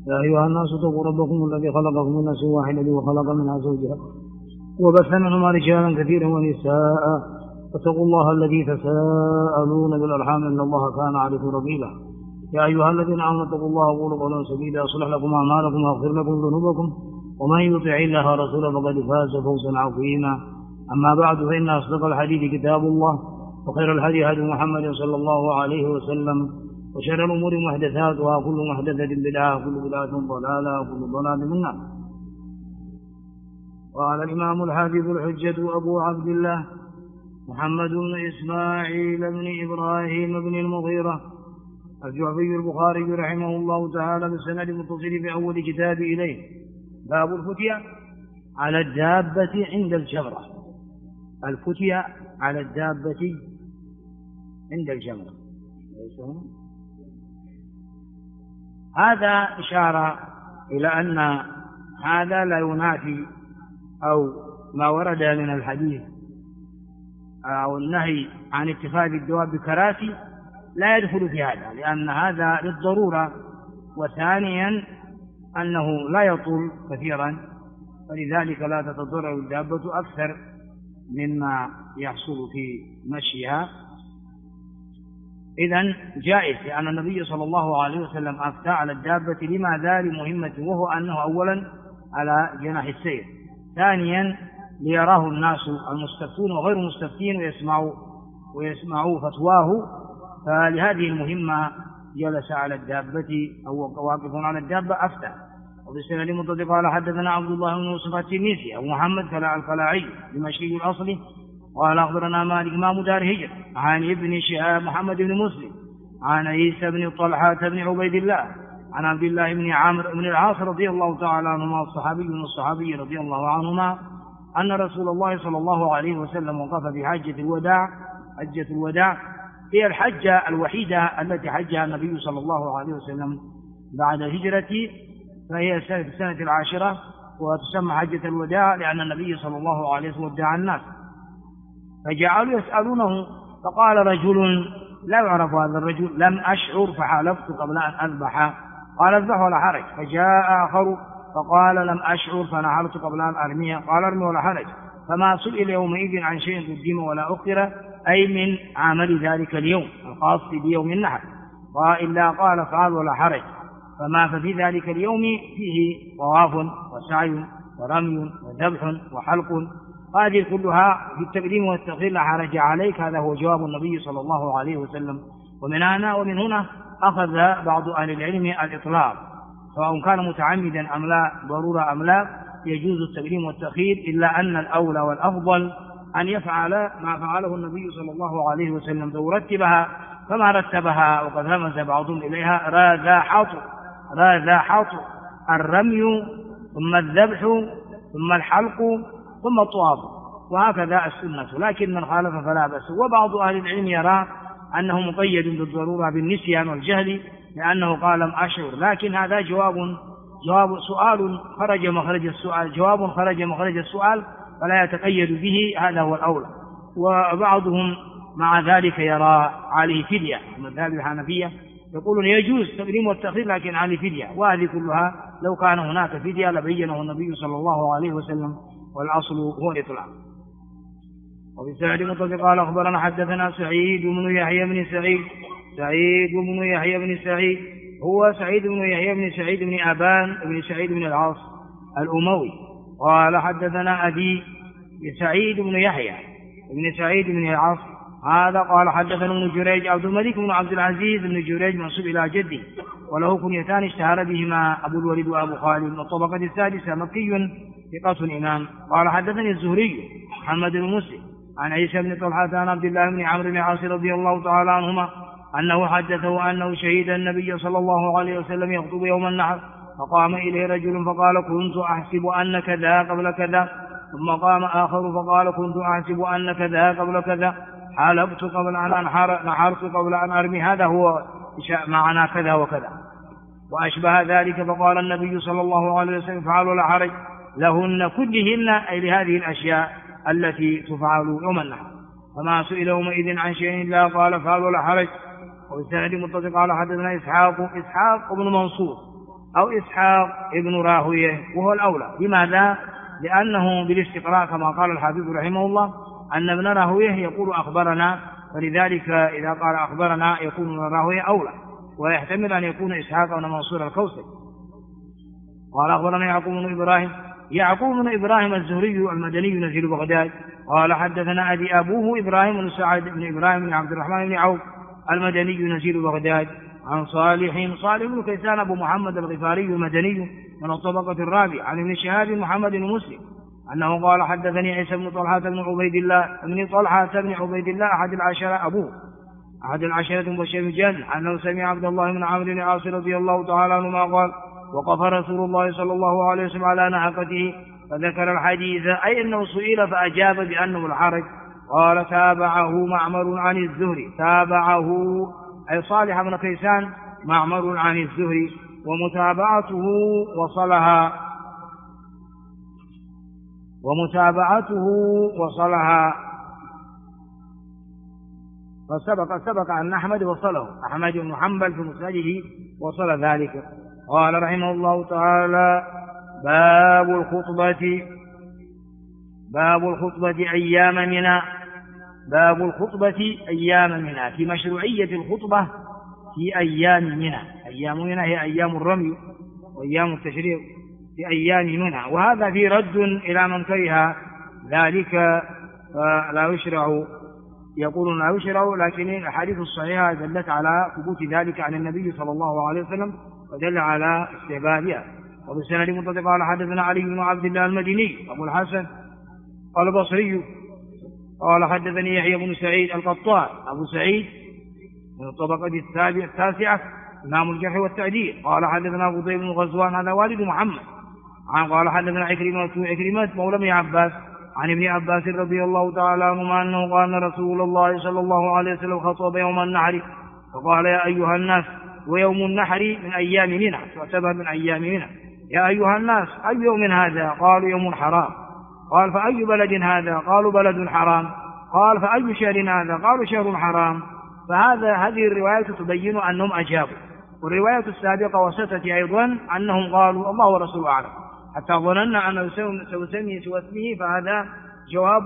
يا أيها الناس اتقوا ربكم الذي خلقكم من نفس واحدة وخلق منها زوجها وبث منهما رجالا كثيرا ونساء واتقوا الله الذي تساءلون بالأرحام إن الله كان عليكم رقيبا. يا أيها الذين آمنوا اتقوا الله وقولوا قولا سديدا يصلح لكم أعمالكم ويغفر لكم ذنوبكم ومن يطع الله ورسوله فقد فاز فوزا عظيما. أما بعد فإن أصدق الحديث كتاب الله وخير الهدي هدي محمد صلى الله عليه وسلم وشر الأمور محدثاتها وكل محدثة بدعة وكل بدعة ضلالة وكل ضلالة في النار. قال الإمام الحافظ الحجة أبو عبد الله محمد بن إسماعيل بن إبراهيم بن المغيرة الجعفي البخاري رحمه الله تعالى بالسند المتصل في أول كتاب إليه باب الفتية على الدابة عند الجمرة. الفتية على الدابة عند الجمرة هذا إشارة إلى أن هذا لا ينافي أو ما ورد من الحديث أو النهي عن اتخاذ الدواب بكراسي لا يدخل في هذا، لأن هذا للضرورة، وثانيا أنه لا يطول كثيرا فلذلك لا تتضرر الدابة أكثر مما يحصل في مشيها. إذن جائز، لأن النبي صلى الله عليه وسلم أفتى على الدابة لماذا؟ لمهمته، وهو أنه أولا على جناح السير، ثانيا ليراه الناس المستفتون وغير المستفتين ويسمعوا فتواه، فلهذه المهمة جلس على الدابة أو واقف على الدابة أفتى. وبالسند المتصل قال حدثنا عبد الله بن يوسف التنيسي أبو محمد القلاعي دمشقي الأصل قال أخبرنا مالك إمام دار هجر عن ابن شهاب محمد بن مسلم عن عيسى بن طلحة بن عبيد الله عن عبد الله بن عامر بن العاص رضي الله تعالى عنهما الصحابي رضي الله عنهما أن رسول الله صلى الله عليه وسلم وقف في حجة الوداع هي الحجة الوحيدة التي حجها النبي صلى الله عليه وسلم بعد الهجرة، فهي السنة العاشرة وتسمى حجة الوداع لأن النبي صلى الله عليه وسلم ودع الناس، فجعلوا يسألونه فقال رجل لا يعرف هذا الرجل لم أشعر فحالفت قبل أن أذبح، قال اذبح ولا حرج. فجاء آخر فقال لم أشعر فنحرت قبل أن أرميه، قال ارمي ولا حرج. فما سئل يومئذ عن شيء قدم ولا أخر، أي من عمل ذلك اليوم الخاص بيوم النحر، إلا قال فعل ولا حرج. فما ففي ذلك اليوم فيه طواف وسعي ورمي وذبح وحلق، هذه كلها في التقديم والتأخير لا حرج عليك. هذا هو جواب النبي صلى الله عليه وسلم. ومن هنا أخذ بعض أهل العلم الإطلاق، سواء كان متعمدا أم لا، ضرورة أم لا، يجوز التقديم والتأخير، إلا أن الأولى والأفضل أن يفعل ما فعله النبي صلى الله عليه وسلم ويرتبها كما رتبها، وقد رمز بعضهم إليها راذا حاط الرمي ثم الذبح ثم الحلق ثم الطواف، وهكذا السنة، لكن من خالف فلا بأس. وبعض أهل العلم يرى أنه مقيد بالضرورة بالنسيان والجهل لأنه قال لم أشعر، لكن هذا جواب سؤال خرج مخرج السؤال، جواب خرج مخرج السؤال فلا يتقيد به، هذا هو الأولى. وبعضهم مع ذلك يرى عليه فدية، المذهب الحنفية يقولون يجوز تقديم والتأخير لكن عليه فدية، وهذه كلها لو كان هناك فدية لبينه النبي صلى الله عليه وسلم، والأصل هو الإطلاق. وفي السند المتصل قال أخبرنا حدثنا سعيد بن يحيى بن سعيد هو سعيد بن يحيى بن سعيد بن أبان بن سعيد بن العاص الأموي قال حدثنا أبي سعيد بن يحيى بن سعيد بن العاص هذا قال حدثنا ابن جريج عبد الملك بن عبد العزيز بن جريج منسوب إلى جده، وله كنيتان اشتهر بهما أبو الوليد وأبو خالد، من الطبقة السادسة، مكي ثقة إمام. قال حدثني الزهري محمد بن مسلم عن عيسى بن طلحة عن عبد الله بن عمرو بن العاص رضي الله تعالى عنهما أنه حدثه أنه شهد النبي صلى الله عليه وسلم يخطب يوم النحر، فقام إليه رجل فقال كنت أحسب أن كذا قبل كذا، ثم قام آخر فقال كنت أحسب أن كذا قبل كذا، حلبت قبل أن أنحر، نحرت قبل أن أرمي، هذا هو معنى كذا وكذا وأشبه ذلك. فقال النبي صلى الله عليه وسلم فعل ولا حرج لهن كلهن، أي لهذه الأشياء التي تفعل يوم النحر. فما سئل يومئذ عن شيء لا قال فعل ولا حرج. وبالسند المتصل قال حدثنا إسحاق بن منصور أو إسحاق ابن راهويه، وهو الأولى. لماذا؟ لأنه بالاستقراء كما قال الحافظ رحمه الله أن ابن راهويه يقول أخبرنا، فلذلك إذا قال أخبرنا يكون ابن راهويه أولى، ويحتمل أن يكون إسحاق بن منصور الكوسج. قال أخبرنا يعقوب بن إبراهيم الزهري المدني نزيل بغداد قال حدثنا أبي أبوه إبراهيم بن سعد بن إبراهيم بن عبد الرحمن بن عوف المدني نزيل بغداد عن صالح بن كيسان أبو محمد الغفاري المدني من الطبقة الرابعة عن ابن شهاب محمد بن مسلم أنه قال حدثني عيسى بن طلحة بن عبيد الله أحد العشرة مبشرين بالجنة أنه سمع عبد الله بن عمرو بن العاص رضي الله تعالى عنهما قال وقف رسول الله صلى الله عليه وسلم على ناقته فذكر الحديث، أي أنه سئل فأجاب بأنه الحرج. قال تابعه معمر عن الزهري، تابعه أي صالح بن كيسان معمر عن الزهري، ومتابعته وصلها فسبق أن أحمد وصله، أحمد بن حنبل في مسنده وصل ذلك. قال رحمه الله تعالى باب الخطبة أيام منى، في مشروعية الخطبة في أيام منى. أيام منى هي أيام الرمي وأيام التشريق في أيام منى، وهذا في رد إلى من كره ذلك فلا يشرع، يقولون لا يشرع، لكن الأحاديث الصحيحة دلت على ثبوت ذلك عن النبي صلى الله عليه وسلم ودل على استحبابها. وبالسند المتصل قال حدثنا علي بن عبد الله المديني أبو الحسن قال البصري قال حدثني يحيى بن سعيد القطان أبو سعيد من الطبقة التاسعة إمام الجرح والتعديل قال حدثنا أبو ضيب بن غزوان هذا والد محمد قال حدثنا عكرمة مولى ابن عباس عن ابن عباس رضي الله تعالى عنهما أنه قال أن رسول الله صلى الله عليه وسلم خطب يوم النحر فقال يا أيها الناس، ويوم النحر من أيام منى، تعتبر من أيام منى. يا أيها الناس أي يوم هذا؟ قالوا يوم حرام. قال فأي بلد هذا؟ قالوا بلد حرام. قال فأي شهر هذا؟ قالوا شهر حرام. هذه الرواية تبين أنهم أجابوا، والرواية السابقة وستأتي أيضا أنهم قالوا الله ورسوله أعلم، حتى ظننا أنه سيسمي سوى اسمه، فهذا جواب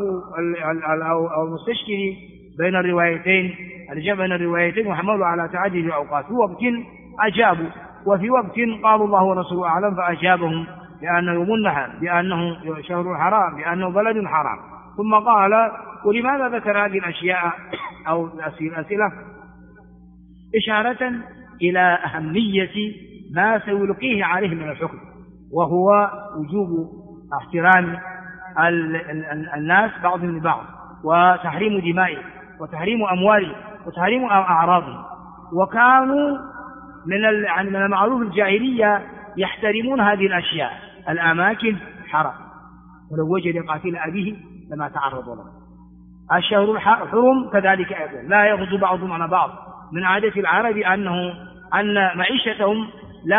المستشكل بين الروايتين، الجمع بين الروايتين وحملوا على تعدد الأوقات. في وقت أجابوا وفي وقت قالوا الله ورسوله أعلم فأجابهم بأنه يوم النحر، بأنه شهر حرام، بأنه بلد حرام. ثم قال ولماذا ذكر هذه الأشياء أو الأسئلة؟ إشارة إلى أهمية ما سيلقيه عليه من الحكم، وهو وجوب احترام الناس بعضهم لبعض، وتحريم دمائهم، وتحريم أموالهم، وتحريم أعراضهم. وكانوا من المعروف الجاهلية يحترمون هذه الأشياء. الأماكن حرام، ولو وجد قاتل أبيه لما تعرض له. الشهر الحرم كذلك أيضا، لا يغزو بعضهم على بعض. من عادة العرب أن معيشتهم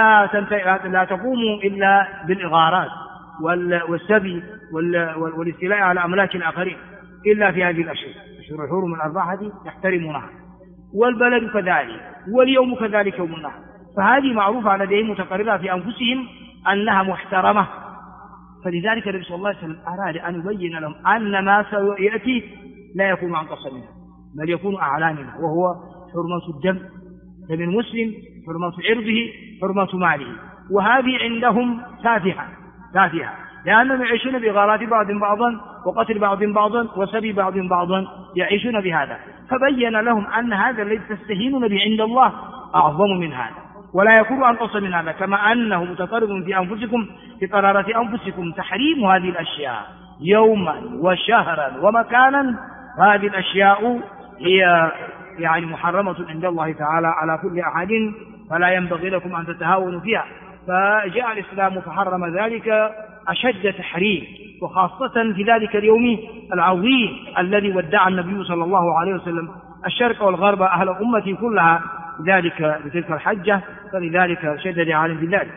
لا تقوم إلا بالإغارات والسبي والاستيلاء على أملاك الآخرين إلا في هذه الأشهر. أشهر الحرم الأربعة يحترمونها، والبلد كذلك، واليوم كذلك يوم النحر. فهذه معروفة لديهم متقررة في أنفسهم أنها محترمة. فلذلك النبي صلى الله عليه وسلم أراد أن يبين لهم أن ما سيأتي لا يكون عن قصر منها، بل يكون أعلى منها، وهو حرمة الدم، دم المسلم، حرمة عرضه، حرمة ماله. وهذه عندهم تافهة، لأنهم يعيشون بغارات بعض بعضا، وقتل بعض بعضا، وسبي بعض بعضا، يعيشون بهذا. فبين لهم أن هذا الذي تستهينون به عند الله أعظم من هذا، ولا يكون أنقص من هذا، كما أنه متقرر في أنفسكم، في قرارة أنفسكم تحريم هذه الأشياء يوما وشهرا ومكانا. هذه الأشياء هي محرمة عند الله تعالى على كل أحد، فلا ينبغي لكم أن تتهاونوا فيها. فجاء الإسلام فحرم ذلك أشد تحريم، وخاصة في ذلك اليوم العظيم الذي ودع النبي صلى الله عليه وسلم الشرق والغرب أهل أمتي كلها بتلك الحجة، فلذلك شدد عليهم بذلك.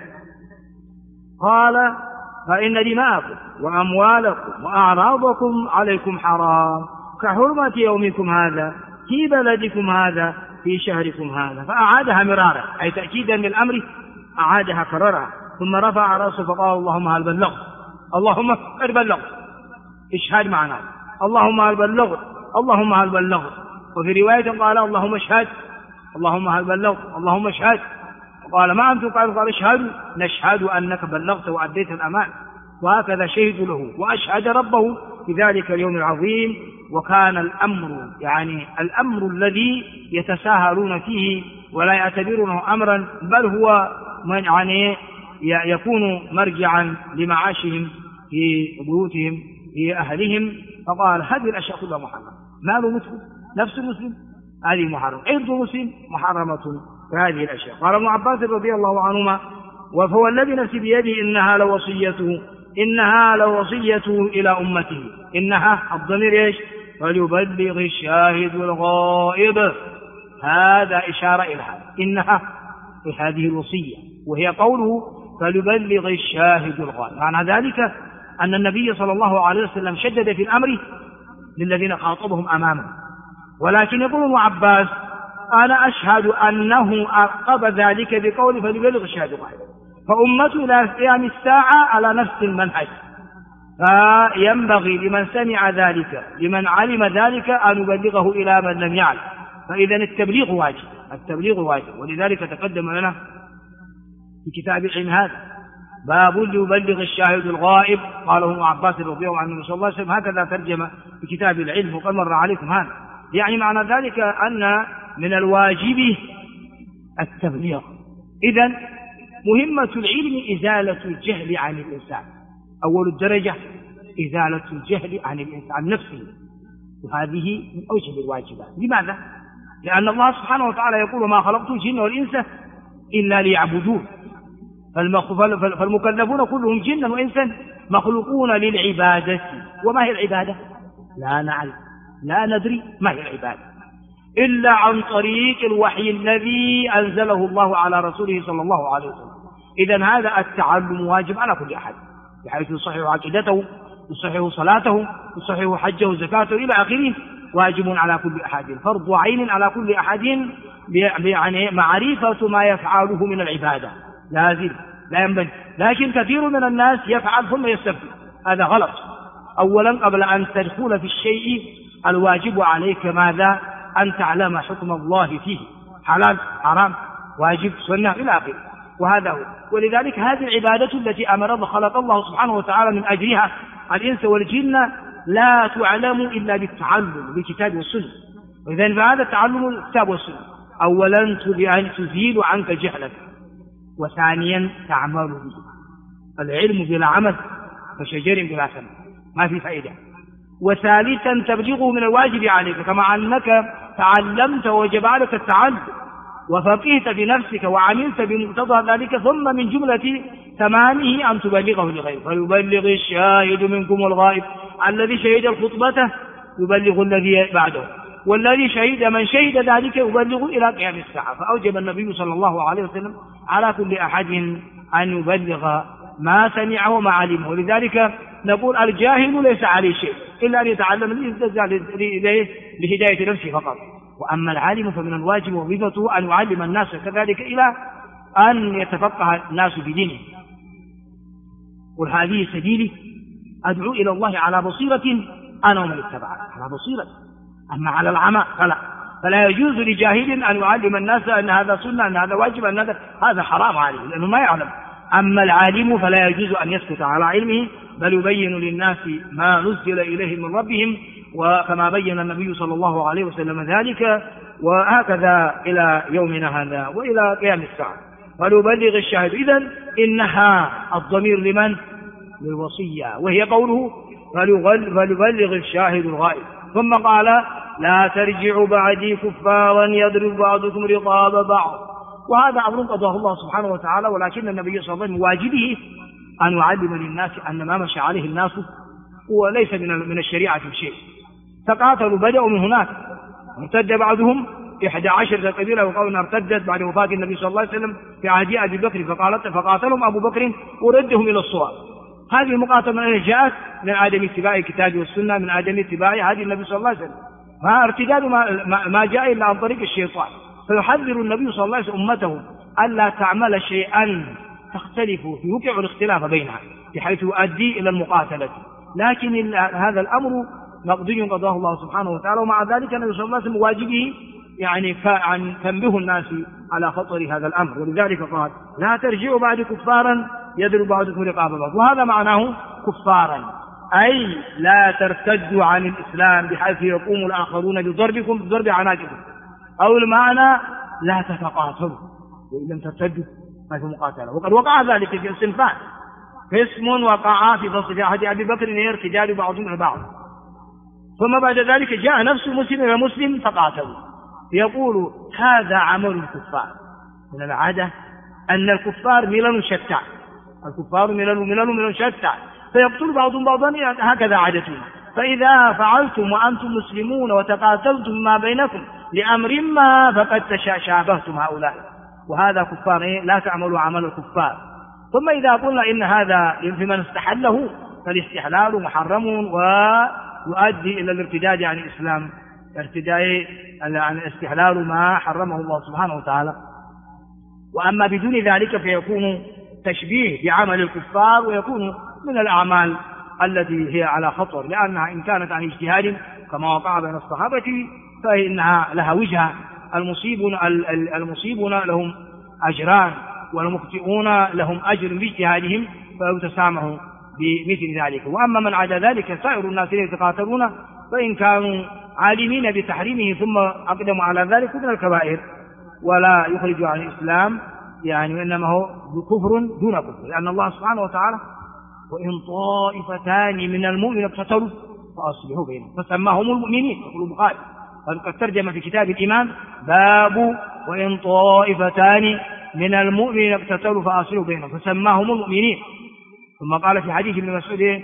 قال فإن دماءكم وأموالكم وأعراضكم عليكم حرام كحرمة يومكم هذا في بلدكم هذا في شهركم هذا. فأعادها مرارا، أي تأكيدا للأمر أعادها كررها، ثم رفع رأسه فقال اللهم هل بلغت، اللهم هل بلغت، اشهد معنا، اللهم هل بلغت، اللهم هل بلغت. وفي رواية قال اللهم اشهد، اللهم هل بلغت، اللهم اشهد. وقال ما أنتم قال اشهدوا، نشهد أنك بلغت وأديت الأمان. وهكذا شهدوا له وأشهد ربه في ذلك اليوم العظيم. وكان الأمر يعني الأمر الذي يتساهلون فيه ولا يعتبرونه أمرا، بل هو يعني يكون مرجعا لمعاشهم في بيوتهم في أهلهم. فقال هذه الأشياء كلها محرمة، مال مسلم، نفس المسلم، هذه محرمة، عرض مسلم محرمة في هذه الأشياء. قال ابن عباس رضي الله عنهما وهو الذي نفسي بيده إنها لوصيته إلى أمته. إنها الضمير إيش؟ فليبلغ الشاهد الغائب، هذا إشارة إلى هذا، إنها هذه الوصية، وهي قوله فليبلغ الشاهد الغائب. معنى ذلك أن النبي صلى الله عليه وسلم شدد في الأمر للذين خاطبهم أمامه. ولكن يقول ابن عباس أنا أشهد أنه أعقب ذلك بقول فليبلغ الشاهد الغائب، فأمته إلى قيام الساعة على نفس المنهج. فينبغي لمن سمع ذلك لمن علم ذلك أن يبلغه إلى من لم يعلم. فإذا التبليغ واجب. ولذلك تقدم لنا في كتاب العلم هذا باب ليبلغ الشاهد الغائب. قاله ابن عباس رضي الله عنه صلى الله عليه وسلم، هكذا ترجم في كتاب العلم وقد مر عليكم هذا. يعني معنى ذلك أن من الواجب التبليغ. إذن مهمة العلم إزالة الجهل عن الإنسان، أول الدرجة إزالة الجهل عن الإنسان نفسه، وهذه من أوجب الواجبات. لماذا؟ لأن الله سبحانه وتعالى يقول ما خلقت الجن والإنس إلا ليعبدون. فالمكلفون كلهم جنا وإنسا مخلوقون للعبادة. وما هي العبادة؟ لا نعلم، لا ندري ما هي العبادة إلا عن طريق الوحي الذي أنزله الله على رسوله صلى الله عليه وسلم. إذن هذا التعلم واجب على كل أحد، بحيث يصحح عقيدته، يصحح صلاته، يصحح حجه زكاته إلى آخره. واجب على كل أحد، فرض عين على كل أحد يعني معرفة ما يفعله من العبادة، لازم لا ينبغي. لكن كثير من الناس يفعل ثم يستبدل، هذا غلط. أولا قبل أن تدخل في الشيء الواجب عليك ماذا؟ أن تعلم حكم الله فيه، حلال حرام واجب سنة إلى آخره. وهذا هو. ولذلك هذه العبادة التي أمر خلق الله سبحانه وتعالى من أجلها الإنس والجن لا تعلم إلا بالتعلم بالكتاب والسنة. وإذن فهذا تعلم الكتاب والسنة أولا تزيل عنك جهلك، وثانيا تعمل به. العلم بلا عمل كشجر بلا ثمر، ما في فائدة. وثالثا تبليغه من الواجب عليك، كما أنك تعلمت وجب عليك التعلم وفقهت بنفسك وعملت بمقتضى ذلك، ثم من جملة تمامه أن تبلغه لغيره. فيبلغ الشاهد منكم والغائب، الذي شهد الخطبة يبلغ الذي بعده، والذي شهد من شهد ذلك يبلغ إلى قيام الساعة. فأوجب النبي صلى الله عليه وسلم على كل أحد أن يبلغ ما سمعه وما علمه. ولذلك نقول الجاهل ليس عليه شيء إلا أن يتعلم لهداية نفسه فقط. وأما العالم فمن الواجب وظيفته أن يعلم الناس كذلك إلى أن يتفقه الناس بدينه. وهذه سبيلي أدعو إلى الله على بصيرة أنا ومن اتبعني، على بصيرة. أما على العمى فلا يجوز لجاهل أن يعلم الناس أن هذا سنة، أن هذا واجب، أن هذا حرام عليه، لأنه ما يعلم. أما العالم فلا يجوز أن يسكت على علمه، بل يبين للناس ما نزل إليهم من ربهم، وكما بين النبي صلى الله عليه وسلم ذلك، وهكذا إلى يومنا هذا وإلى قيام الساعة. وليبلغ الشاهد. إذن إنها الضمير لمن؟ للوصية، وهي قوله فليبلغ الشاهد الغائب. ثم قال لا ترجعوا بعدي كفارا يضرب بعضكم رقاب بعض. وهذا أمر قضاه الله سبحانه وتعالى، ولكن النبي صلى الله عليه وسلم واجبه أن يعلم للناس أن ما مشى عليه الناس هو ليس من الشريعة في شيء. فقاتلوا بدأوا من هناك، ارتد بعضهم 11 قبيلة، وقالوا ارتدت بعد وفاة النبي صلى الله عليه وسلم في عهد أبي بكر، فقاتلهم أبو بكر وردهم إلى الصواب. هذه المقاتلة من أين جاءت؟ من عدم اتباع الكتاب والسنة، من عدم اتباع هدي النبي صلى الله عليه وسلم. ما ارتداد ما جاء إلا عن طريق الشيطان. فيحذر النبي صلى الله عليه وسلم أمته ألا تعمل شيئا تختلف فيه، يوقع الاختلاف بينها بحيث يؤدي إلى المقاتلة، لكن هذا الأمر مقضي قضاه الله سبحانه وتعالى. ومع ذلك النبي صلى الله عليه وسلم واجبه يعني تنبه الناس على خطر هذا الأمر، ولذلك قال لا ترجعوا بعد كفارا يضرب بعضكم رقاب بعض، وهذا معناه كفارا، أي لا ترتدوا عن الإسلام بحيث يقوم الآخرون بضربكم بضرب عناقكم، أو المعنى لا تتقاتلوا، وإن لم ترتدوا ما في مقاتلة. وقد وقع ذلك في الصنفان، قسم وقع في فصل في عهد أبي بكر ارتداد بعضهم على بعض، ثم بعد ذلك جاء نفس مسلم إلى مسلم فقاتلوا. يقول هذا عمل الكفار، من العادة أن الكفار ملل شتى، الكفار ملل شتى، فيقتل بعضهم بعضا، هكذا عادتهم. فإذا فعلتم وأنتم مسلمون وتقاتلتم ما بينكم لأمر ما فقد شابهتم هؤلاء، وهذا كفار لا تعملوا عمل الكفار. ثم إذا قلنا إن هذا في من استحله فالاستحلال محرم ويؤدي إلى الارتداد عن الإسلام، ارتداء عن استحلال ما حرمه الله سبحانه وتعالى. وأما بدون ذلك فيكون تشبيه بعمل الكفار، ويكون من الأعمال التي هي على خطر، لأنها إن كانت عن اجتهاد كما وقع بين الصحابة فإنها لها وجهة، المصيبون لهم أجران والمخطئون لهم أجر باجتهادهم فيتسامحوا بمثل ذلك. وأما من عدا ذلك سائر الناس يتقاتلون فإن كانوا عالمين بتحريمه ثم أقدموا على ذلك من الكبائر ولا يخرج عن الإسلام، يعني إنما هو كفر دون كفر، لأن الله سبحانه وتعالى وإن طائفتان من المؤمنين اقتتلوا فأصلحوا بينهم فسماهم المؤمنين، يقول البخاري قد ترجم في كتاب الإيمان باب وإن طائفتان من المؤمنين اقتتلوا فأصلحوا بينهم فسماهم المؤمنين. ثم قال في حديث ابن مسعود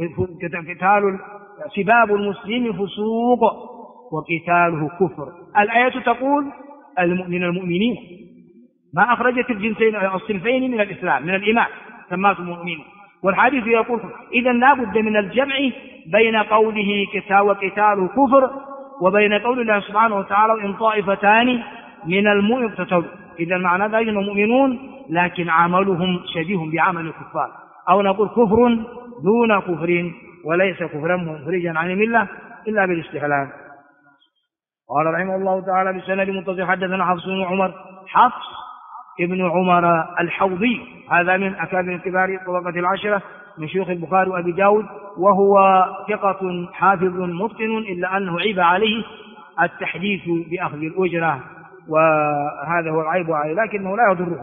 سباب المسلم فسوق وقتاله كفر. الآية تقول من المؤمنين، ما أخرجت الصنفين من الإسلام من الإيمان سماهم المؤمنين، والحديث يقول إذا لا بد من الجمع بين قوله وقتاله كفر وبين قول الله سبحانه وتعالى وإن طائفتان من المؤمنين اقتتلوا. إذا معنى ذلك أنهم مؤمنون لكن عملهم شبيه بعمل الكفار، أو نقول كفر دون كفر وليس كفرا مخرجا عن الملة إلا بالاستحلال. قال رحمه الله تعالى بسند متصل حدثنا حفص بن عمر، حفص ابن عمر الحوضي، هذا من أكابر كبار الطبقة العشرة من شيوخ البخاري وأبي داود، وهو ثقة حافظ متقن، إلا أنه عيب عليه التحديث بأخذ الأجرة، وهذا هو العيب عليه، لكنه لا يضره.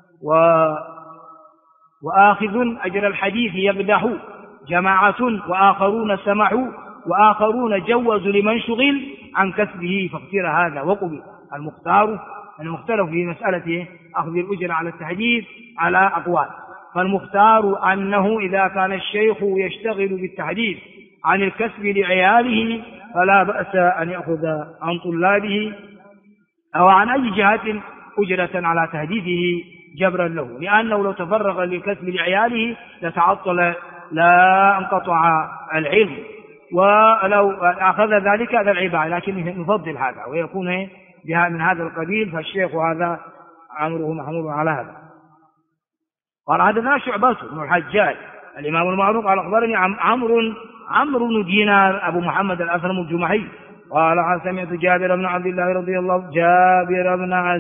وآخذ أجر الحديث يقدح جماعة وآخرون سمعوا وآخرون جوزوا لمن شغل عن كسبه فاختير هذا وقبل. المختار في مسألة أخذ الأجر على التحديث على أقوال، فالمختار أنه إذا كان الشيخ يشتغل بالتحديث عن الكسب لعياله فلا بأس أن يأخذ عن طلابه أو عن أي جهة أجرة على تحديثه جبرا له، لأنه لو تفرغ للكسب لعياله لتعطل لا انقطع العلم، ولو أخذ ذلك هذا العبادة، لكن نفضل هذا ويكون بها من هذا القبيل، فالشيخ هذا أمره محمول على هذا. قال حدثنا شعبة بن الحجاج الإمام المعروف قال أخبرني عمرو بن دينار أبو محمد الأثرم الجمحي قال سمعت جابر بن عبد الله رضي الله عنه جابر بن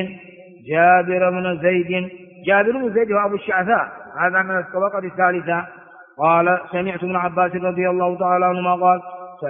زيد وأبو الشعثاء، هذا من الطبقة الثالثة. قال سمعت ابن عباس رضي الله تعالى عنهما قال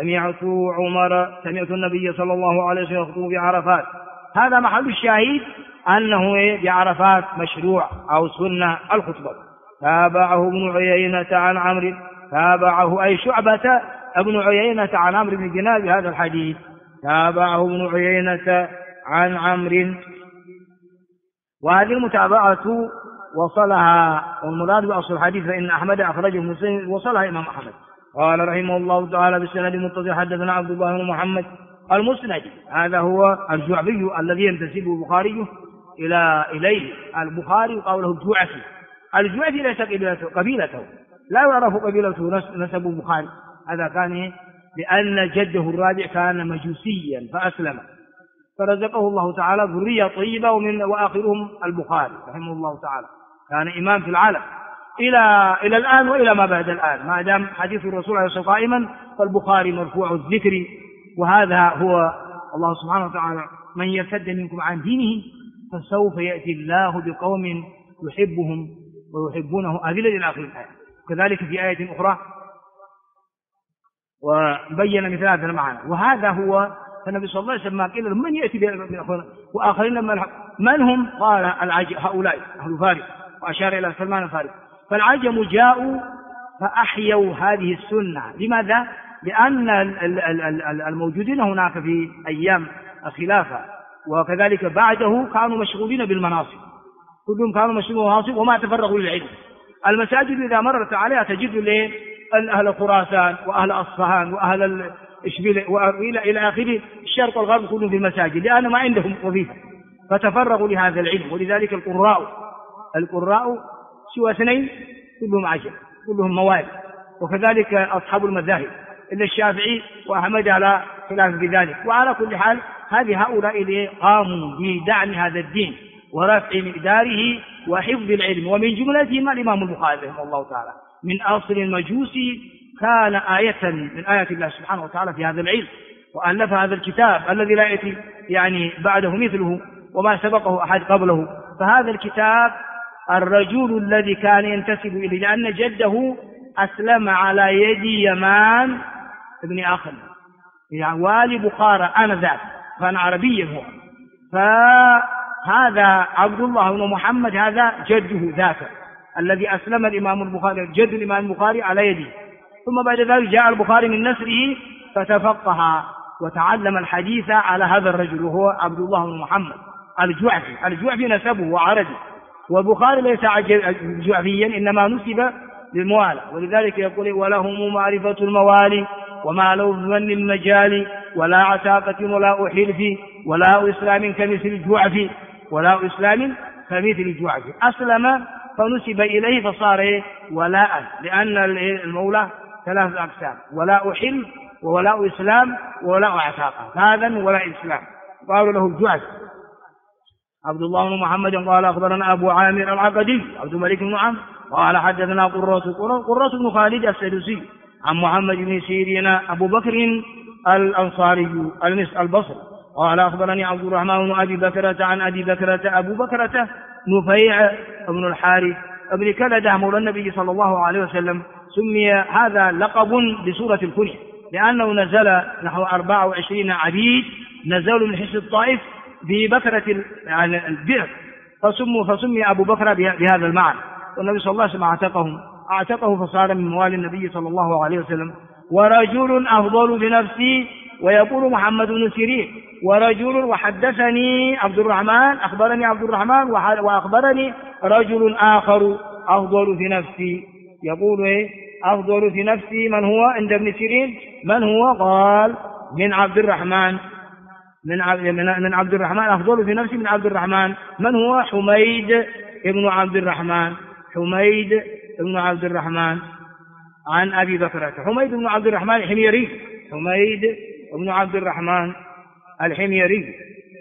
سمعت النبي صلى الله عليه وسلم يخطب بعرفات. هذا محل الشاهد أنه بعرفات مشروع أو سنة الخطبة. تابعه ابن عيينة عن عمرو، تابعه أي شعبة ابن عيينة عن عمرو بن دينار بهذا الحديث، تابعه ابن عيينة عن عمرو. وهذه المتابعة وصلها، والمراد بأصل الحديث فإن أحمد أخرجه مسلم وصلها إمام أحمد. قال رحمه الله تعالى بالسند المتصل حدثنا عبد الله بن محمد المسندي، هذا هو الجعفي الذي ينتسب البخاري إليه. البخاري قوله الجعفي ليس قبيلته، لا يعرف قبيلته نسب البخاري، هذا كان لأن جده الرابع كان مجوسيا فأسلم، فرزقه الله تعالى ذرية طيبة وآخرهم البخاري رحمه الله تعالى، كان إمام في العالم إلى الآن وإلى ما بعد الآن، ما دام حديث الرسول عليه الصلاة والسلام قائما فالبخاري مرفوع الذكر. وهذا هو الله سبحانه وتعالى: من يرتد منكم عن دينه فسوف يأتي الله بقوم يحبهم ويحبونه أذلة إلى آخر الآية. كذلك في آية أخرى وبين مثل هذا المعنى. وهذا هو فالنبي صلى الله عليه وسلم قيل من يأتي بأخوان وآخرين من هم؟ قال العجم، هؤلاء أهل فارس، وأشار إلى سلمان الفارس. فالعجم جاءوا فأحيوا هذه السنة. لماذا؟ لأن الموجودين هناك في أيام الخلافة وكذلك بعده كانوا مشغولين بالمناصب، كلهم كانوا مشغولين بالمناصب وما تفرغوا للعلم. المساجد إذا مررت عليها تجد أهل خراسان وأهل أصفهان وأهل إشبيل إلى آخره، الشرق والغرب كلهم في المساجد لأن ما عندهم وظيفة فتفرغوا لهذا العلم. ولذلك القراء سوى اثنين كلهم عجم، كلهم موالي، وكذلك أصحاب المذاهب إلا الشافعي وأحمد على خلاف بذلك. وعلى كل حال هؤلاء اللي قاموا بدعم هذا الدين ورفع مقداره وحفظ العلم، ومن جملتهم الإمام البخاري رحمه الله تعالى من أصل المجوسي، كان آية من آيات الله سبحانه وتعالى في هذا العلم، وألف هذا الكتاب الذي لا يأتي بعده مثله وما سبقه أحد قبله. فهذا الكتاب الرجل الذي كان ينتسب إليه، لأن جده أسلم على يد يمان ابن أخل يعني والي بخارى آنذاك، كان عربيا هو. فهذا عبد الله بن محمد هذا جده ذاك الذي أسلم الإمام البخاري، جد الإمام البخاري على يده. ثم بعد ذلك جاء البخاري من نسله فتفقه وتعلم الحديث على هذا الرجل وهو عبد الله بن محمد الجعفي نسبه وعربي، والبخاري ليس جعفيا إنما نسب للموالى. ولذلك يقول: ولهم معرفة الموالي وما له من المجال ولا عتاقة ولا أحلف ولا إسلام كمثل الجعفي ولا إسلام كمثل الجعفي. أسلم فنسب إليه فصار ولاء، لأن المولى ثلاثة أقسام: ولاء حلف وولاء إسلام وولاء عتاقة. هذا ولاء إسلام قالوا له الجعفي. عبد الله بن محمد قال: أخبرنا أبو عامر العقدي عبد الملك بن عمرو قال: حدثنا قرة بن خالد السدوسي عن محمد بن سيرين أبو بكر الأنصاري البصري قال: أخبرني عبد الرحمن بن أبي بكرة عن أبي بكرة أبو بكرة نفيع بن الحارث ابن كلدة مولى النبي صلى الله عليه وسلم. سمي هذا لقب بسورة الكنية لأنه نزل نحو 24 عبيد نزلوا من حصن الطائف ببكرة البئر، فسمي أبو بكر بهذا المعنى. والنبي صلى الله عليه وسلم اعتقه فصار من موالي النبي صلى الله عليه وسلم. ورجل أفضل بنفسي، ويقول محمد بن سيرين: ورجل وحدثني عبد الرحمن، أخبرني عبد الرحمن وأخبرني رجل آخر أفضل في نفسي. يقول أفضل في نفسي من هو عند ابن سيرين؟ من هو؟ قال: من عبد الرحمن، من عبد الرحمن، أفضل في نفسي من عبد الرحمن. من هو؟ حميد ابن عبد الرحمن عن أبي بكرة. حميد بن عبد الرحمن الحميري، حميد بن عبد الرحمن الحميري،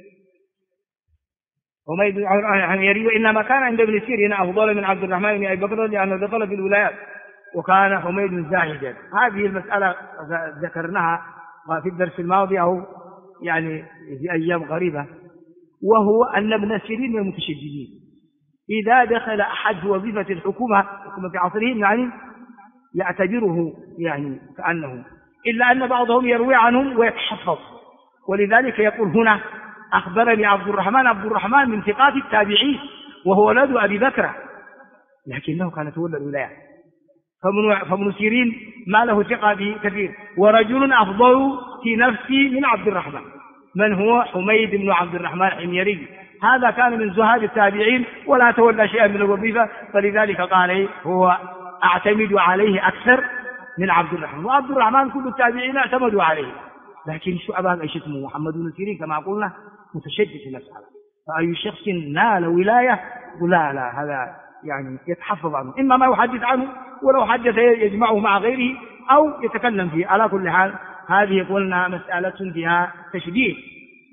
وإنما كان عند ابن سيرين أفضل من عبد الرحمن بن أبي بكر لأنه دخل في الولايات وكان حميد زاهدا. هذه المسألة ذكرناها في الدرس الماضي أو في أيام قريبة، وهو أن ابن سيرين من المتشددين. إذا دخل أحد وظيفة الحكومة في عصرهم يعتبره كأنه، إلا أن بعضهم يروي عنهم ويتحفظ. ولذلك يقول هنا: أخبرني عبد الرحمن من ثقات التابعين وهو ولد أبي بكر، لكنه كان تولى الولاية. فابن سيرين ما له ثقة به كثير. ورجل أفضل في نفسي من عبد الرحمن، من هو؟ حميد بن عبد الرحمن الحميري. هذا كان من زهاد التابعين ولا تولى شيئا من الوظيفة، فلذلك قال: هو أعتمد عليه أكثر من عبد الرحمن. وعبد الرحمن كل التابعين اعتمدوا عليه، لكن شعبان اسمه محمد بن سيرين كما قلنا متشدد في المسألة. فأي شخص نال ولاية لا هذا يتحفظ عنه، إما ما يحدث عنه ولو حدث يجمعه مع غيره أو يتكلم فيه. على كل حال هذه قلنا مسألة فيها تشديد،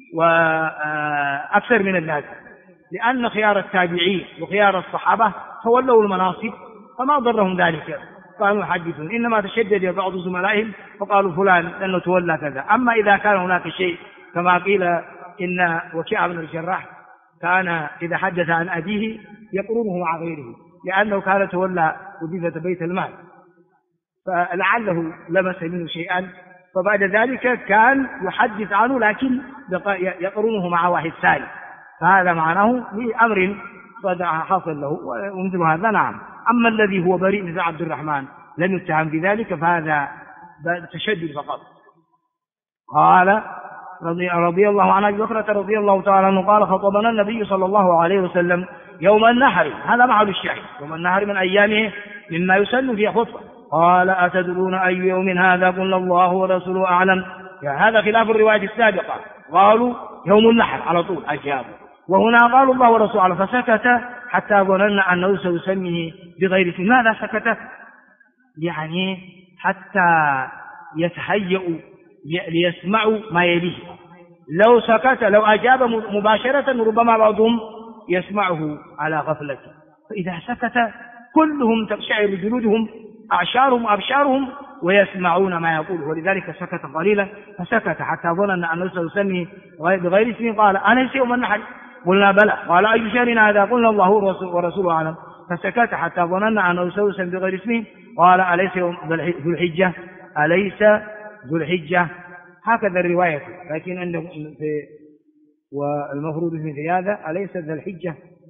وأكثر من اللازم، لأن خيار التابعين وخيار الصحابة تولوا المناصب فما ضرهم ذلك، كانوا يحدثون، إنما تشدد بعض زملائهم فقالوا فلان لأنه تولى كذا. أما إذا كان هناك شيء كما قيل إن وكيع بن الجراح كان إذا حدث عن أبيه يقرنه مع غيره لأنه كان تولى وظيفة بيت المال، فلعله لمس منه شيئا، فبعد ذلك كان يحدث عنه لكن يقرنه مع واحد ثاني، فهذا معناه لأمر حصل له ومثل هذا. نعم. أما الذي هو بريء مثل عبد الرحمن لم يتهم بذلك فهذا تشدد فقط. قال رضي الله عن أبي بكرة رضي الله تعالى عنه قال خطبنا النبي صلى الله عليه وسلم يوم النحر، هذا محل الشاهد، يوم النحر من أيامه مما يسن في خطبة. قال أتدرون أي يوم هذا؟ قلنا الله ورسوله أعلم. يعني هذا خلاف الرواية السابقة، قالوا يوم النحر على طول أجابوا، وهنا قالوا الله ورسوله أعلم، فسكت حتى ظننا أنه سيسميه بغير اسم. ماذا سكت؟ يعني حتى يتهيأوا ليسمعوا ما يليه. لو سكت لو أجاب مباشرة ربما بعضهم يسمعه على غفلة، فإذا سكت كلهم تقشعر جلودهم أعشارهم وأبشارهم ويسمعون ما يقول، ولذلك سكت قليلا، فسكت حتى ظن أنه سيسمي بغير اسمه. قال أليس يوم النحر؟ قلنا بلى. قال أي شهر هذا؟ قلنا الله ورسوله أعلم. فسكت حتى ظننا أنه سيسمي بغير اسمه. قال أليس يوم ذو الحجة؟ أليس ذو الحجة؟ هكذا الرواية، لكن عندهم في والمفروض في هذا أليس ذو الحجة،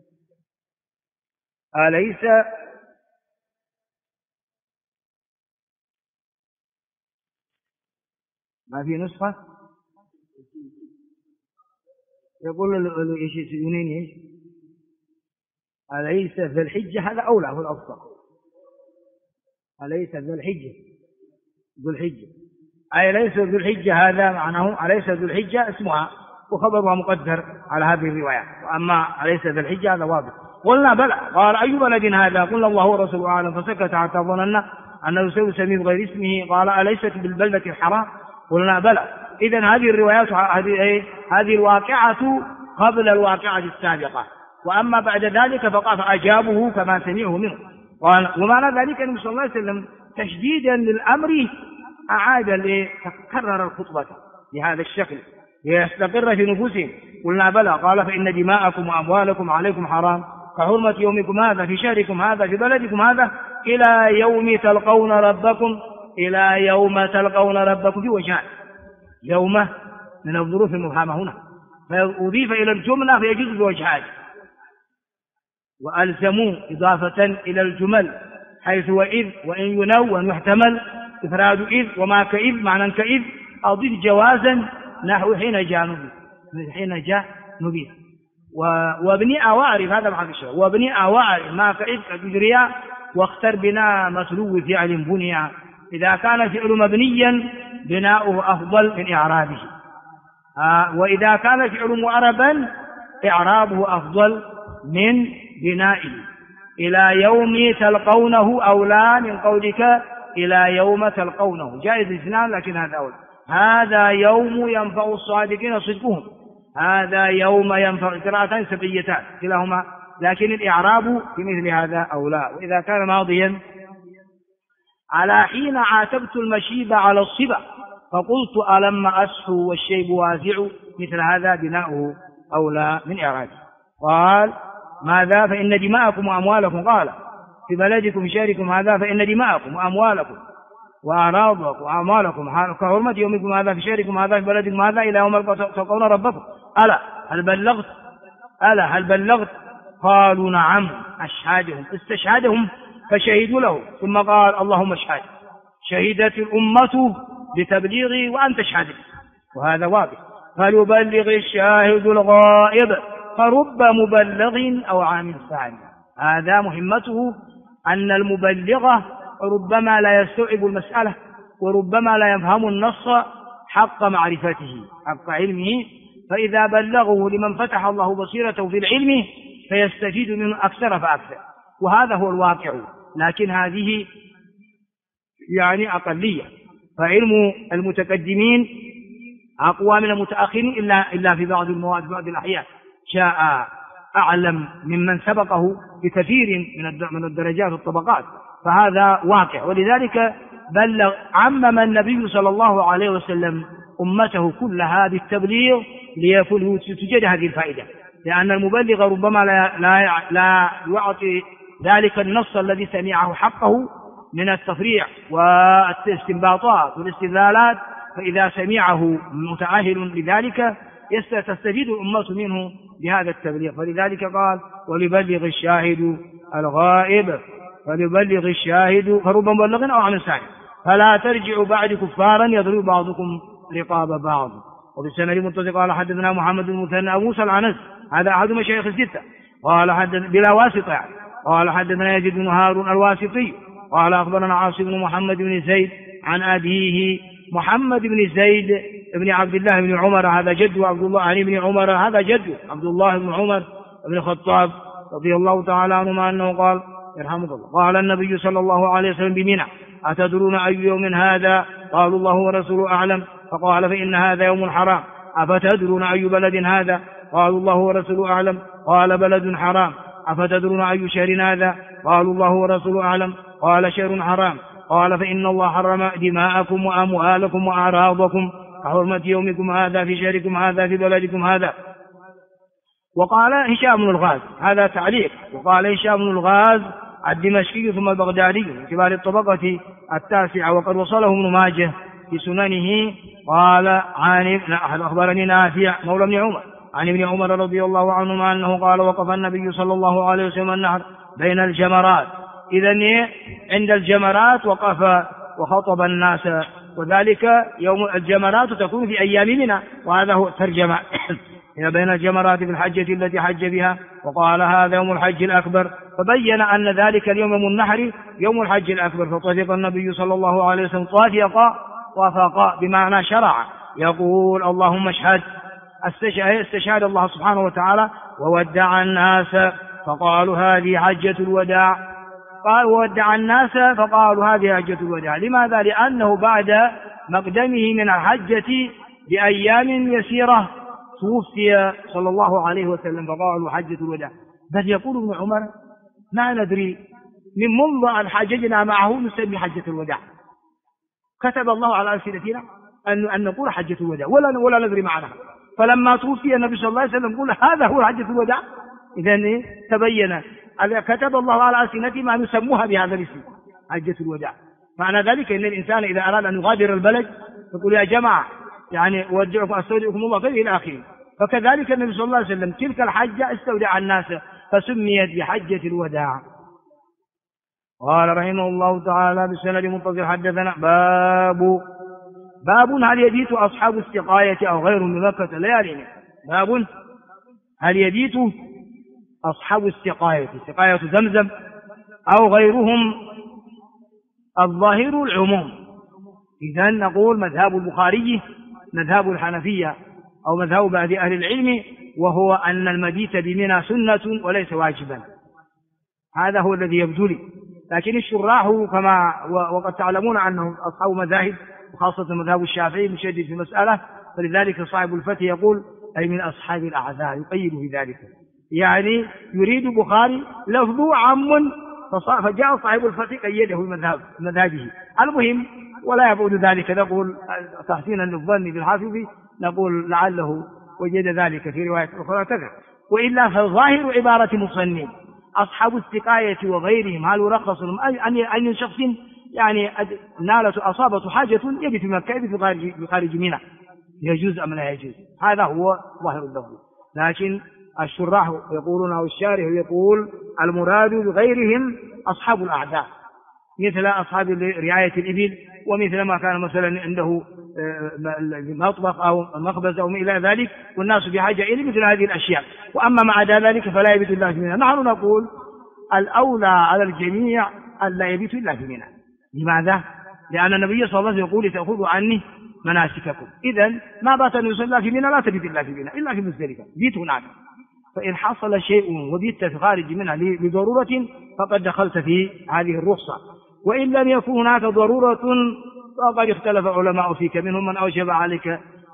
أليس ما في نسخة يقول ايش يسمونين ايش أليس ذو الحجة، هذا أولى هو الأفضل. أليس ذو الحجة ذو الحجة أي ليس ذو الحجة، هذا معناه أليس ذو الحجة اسمها وخبرها مقدر على هذه الرواية، وأما أليس ذو الحجة هذا واضح. قلنا بلى. قال أي بلد هذا؟ قلنا الله ورسوله أعلم. فسكت حتى ظننا أنه سيسمي بغير اسمه. قال أليست بالبلدة الحرام؟ قلنا بلى. إذن هذه الروايات هذه الواقعة قبل الواقعة السابقة، وأما بعد ذلك فقال فأجابه كما سمعه منه. قال ومعنى ذلك النبي صلى الله عليه وسلم تشديدا للأمر أعاد لتكرر الخطبة بهذا الشكل ليستقر في نفوسهم. قلنا بلى. قال فإن دماءكم وأموالكم عليكم حرام كحرمة يومكم هذا في شهركم هذا في بلدكم هذا إلى يوم تلقون ربكم، إلى يوم تلقون ربكم في وجهان. يوم من الظروف المبهمة هنا فأضيف إلى الجملة فيجوز بوجهان، وألزموا إضافة إلى الجمل حيث وإذ وإن ينون يحتمل إفراد إذ وما كإذ معنى كإذ أضيف جوازا نحو حين جاء نبي وابن أوارف، هذا محل الشيء، وابن أوارف ما كإذ كجريا واختر بنا مسلو فعل بني. إذا كان فعل مبنيا بناؤه أفضل من إعرابه، وإذا كان فعل معربا إعرابه أفضل من بنائه. إلى يوم تلقونه أولى من قولك إلى يوم تلقونه، جائز الاثنان لكن هذا أولى. هذا يوم ينفع الصادقين صدقهم، هذا يوم ينفع، قراءتان سبعيتان كلاهما، لكن الإعراب في مثل هذا أولى. وإذا كان ماضيا على حين عاتبت المشيب على الصبا فقلت ألم أسحو والشيب واسع، مثل هذا بناؤه أولى من إعرابه. قال ماذا؟ فإن دماءكم وأموالكم، قال في بلدكم في شهركم هذا فإن دماءكم وأموالكم وأعراضكم وأعمالكم كحرمة يومكم هذا في شهركم هذا في بلدكم هذا إلى يوم تلقون ربكم. ألا هل بلغت؟ قالوا نعم. أشهدهم استشهدهم فشهدوا له، ثم قال اللهم اشهد، شهدت الأمة بتبليغي وأنت شهد، وهذا واضح. فليبلغ الشاهد الغائب فرب مبلغ أو عام ثاني. هذا مهمته، أن المبلغ ربما لا يستوعب المسألة وربما لا يفهم النص حق معرفته حق علمه، فإذا بلغه لمن فتح الله بصيرته في العلم فيستفيد منه أكثر فأكثر، وهذا هو الواقع. لكن هذه يعني أقلية، فعلم المتقدمين أقوى من المتأخرين إلا في بعض المواد بعض الأحيان جاء أعلم ممن سبقه بكثير من الدرجات والطبقات، فهذا واقع. ولذلك عمم النبي صلى الله عليه وسلم أمته كلها بالتبليغ لتجد هذه الفائدة، لأن المبلغ ربما لا يعطي ذلك النص الذي سمعه حقه من التفريع والاستنباطات والاستدلالات، فإذا سمعه متأهل لذلك تستفيد الأمة منه بهذا التبليغ. فلذلك قال وليبلغ الشاهد الغائب، فليبلغ الشاهد فرب مبلغ أو عن سائل، فلا ترجعوا بعد كفارا يضرب بعضكم رقاب بعض. وبالسند متصل قال حدثنا محمد بن مثنى أبو موسى العنز، هذا أحد مشايخ الستة، قال حدث بلا واسطة يعني. قال حدثنا يزيد بن هارون الواسطي قال أخبرنا عاصم بن محمد بن زيد عن أبيه محمد بن زيد بن عبد الله بن عمر، هذا جد عبد الله عن ابن عمر، هذا جد عبد الله بن عمر بن الخطاب رضي الله تعالى عنهما أنه قال يرحمك الله قال النبي صلى الله عليه وسلم بمنى أتدرون أي يوم هذا؟ قالوا الله ورسوله أعلم. فقال فإن هذا يوم حرام. أفتدرون أي بلد هذا؟ قالوا الله ورسوله أعلم. قال بلد حرام. أفتدرون أي شهر هذا؟ قالوا الله ورسوله أعلم. قال شهر حرام. قال فإن الله حرم دماءكم وأموالكم وأعراضكم كحرمة يومكم هذا في شهركم هذا في بلدكم هذا. وقال هشام بن الغاز، هذا تعليق، وقال هشام بن الغاز الدمشقي ثم البغدادي من كبار الطبقة التاسعة، وقد وصله ابن ماجه في سننه. قال أخبرني نافع مولى ابن عمر عن ابن عمر رضي الله عنهما أنه قال وقف النبي صلى الله عليه وسلم النهر بين الجمرات، إذن عند الجمرات وقف وخطب الناس، وذلك يوم الجمرات تكون في أيام منى، وهذا هو الترجمة بين الجمرات في الحجة التي حج بها، وقال هذا يوم الحج الأكبر، فبين أن ذلك اليوم يوم النحر يوم الحج الأكبر. فطفق النبي صلى الله عليه وسلم وافق بمعنى شرع يقول اللهم اشهد، استشهد الله سبحانه وتعالى، وودع الناس فقالوا هذه حجة الوداع. قال وودع الناس فقالوا هذه حجة الوداع. لماذا؟ لأنه بعد مقدمه من الحجة بأيام يسيرة توفي صلى الله عليه وسلم، فقالوا حجة الوداع. بل يقول ابن عمر ما ندري من منذ أن حججنا معه نسمي حجة الوداع، كتب الله على ألسنتنا أن نقول حجة الوداع ولا ندري معناها. فلما توفي النبي صلى الله عليه وسلم قال هذا هو حجة الوداع. إذن تبين كتب الله على ألسنتنا ما نسموها بهذا الاسم حجة الوداع. معنى ذلك أن الإنسان إذا أراد أن يغادر البلد يقول يا جماعة يعني أودعكم أستودعكم الله خير إلى آخره. فكذلك النبي صلى الله عليه وسلم تلك الحجة استودع الناس فسميت بحجة الوداع. قال رحمه الله تعالى بالسند متصل حدثنا باب هل يبيت أصحاب السقاية أو غيرهم بمكة ليالي. باب هل يبيت أصحاب السقاية، سقاية زمزم أو غيرهم، الظاهر العموم. إذن نقول مذهب البخاري مذهب الحنفية أو مذهب بعض أهل العلم، وهو أن المبيت بمنى سنة وليس واجبا، هذا هو الذي يبدو لي. لكن الشراح كما وقد تعلمون أنهم أصحاب مذاهب، وخاصة مذهب الشافعي مشدد في مسألة، فلذلك صاحب الفتح يقول أي من أصحاب الأعذار، يقيد في ذلك، يعني يريد البخاري لفظه عام، فجاء صاحب الفتح قيده مذهبه. المهم ولا يبعد ذلك، نقول تحسينا للظن بالحافظ نقول لعله وجد ذلك في رواية أخرى كذا، وإلا فظاهر عبارة مصنف أصحاب السقاية وغيرهم هل يرخص لهم أي شخص يعني أصابته حاجة يبي في مكة يبي في خارج منى، يجوز أم لا يجوز؟ هذا هو ظاهر اللفظ. لكن الشراح يقولون أو الشارح يقول المراد بغيرهم أصحاب الأعذار، مثل أصحاب رعاية الإبل، ومثل ما كان مثلا عنده مطبخ أو مخبز أو إلى ذلك، والناس بحاجة إلى مثل هذه الأشياء. وأما مع ذلك فلا يبيت إلا في منى. نحن نقول الأولى على الجميع ألا يبيت إلا في منى. لماذا؟ لأن النبي صلى الله عليه وسلم يقول تأخذوا عني مناسككم. إذن ما بات أن يصلى في منى لا تبيت إلا في منى إلا في مزدلفة، بيت هناك. فإن حصل شيء وبيت في خارج منها لضرورة فقد دخلت في هذه الرخصة، وإن لم يكن هناك ضرورة فقد اختلف علماء فيك، منهم من أوجب عليك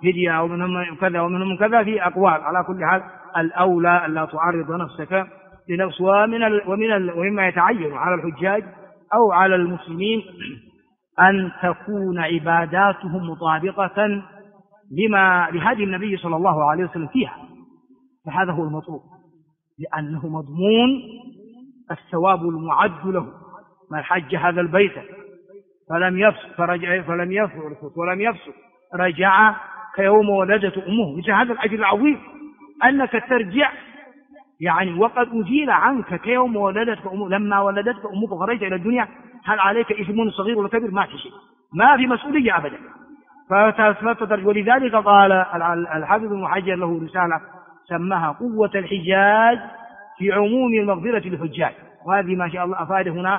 فدية أو منهم كذا ومنهم كذا، في أقوال. على كل حال الأولى ألا تعرض نفسك لنفس. ومما يتعين على الحجاج أو على المسلمين أن تكون عباداتهم مطابقة لهدي النبي صلى الله عليه وسلم فيها، فهذا هو المطلوب، لأنه مضمون الثواب المعد له. من حج هذا البيت فلم يفسق ولم يفسق رجع كيوم ولدته أمه. مثل هذا الأجر العظيم أنك ترجع يعني وقد أزيل عنك كيوم ولدتك أمه. لما ولدتك أمك وخرجت إلى الدنيا هل عليك إثم صغير ولا كبير؟ ما في شيء، ما في مسؤولية أبدا. ولذلك قال الحافظ ابن حجر له رسالة سماها قوة الحجاج في عموم المغفرة للحجاج. وهذه ما شاء الله أفاد هنا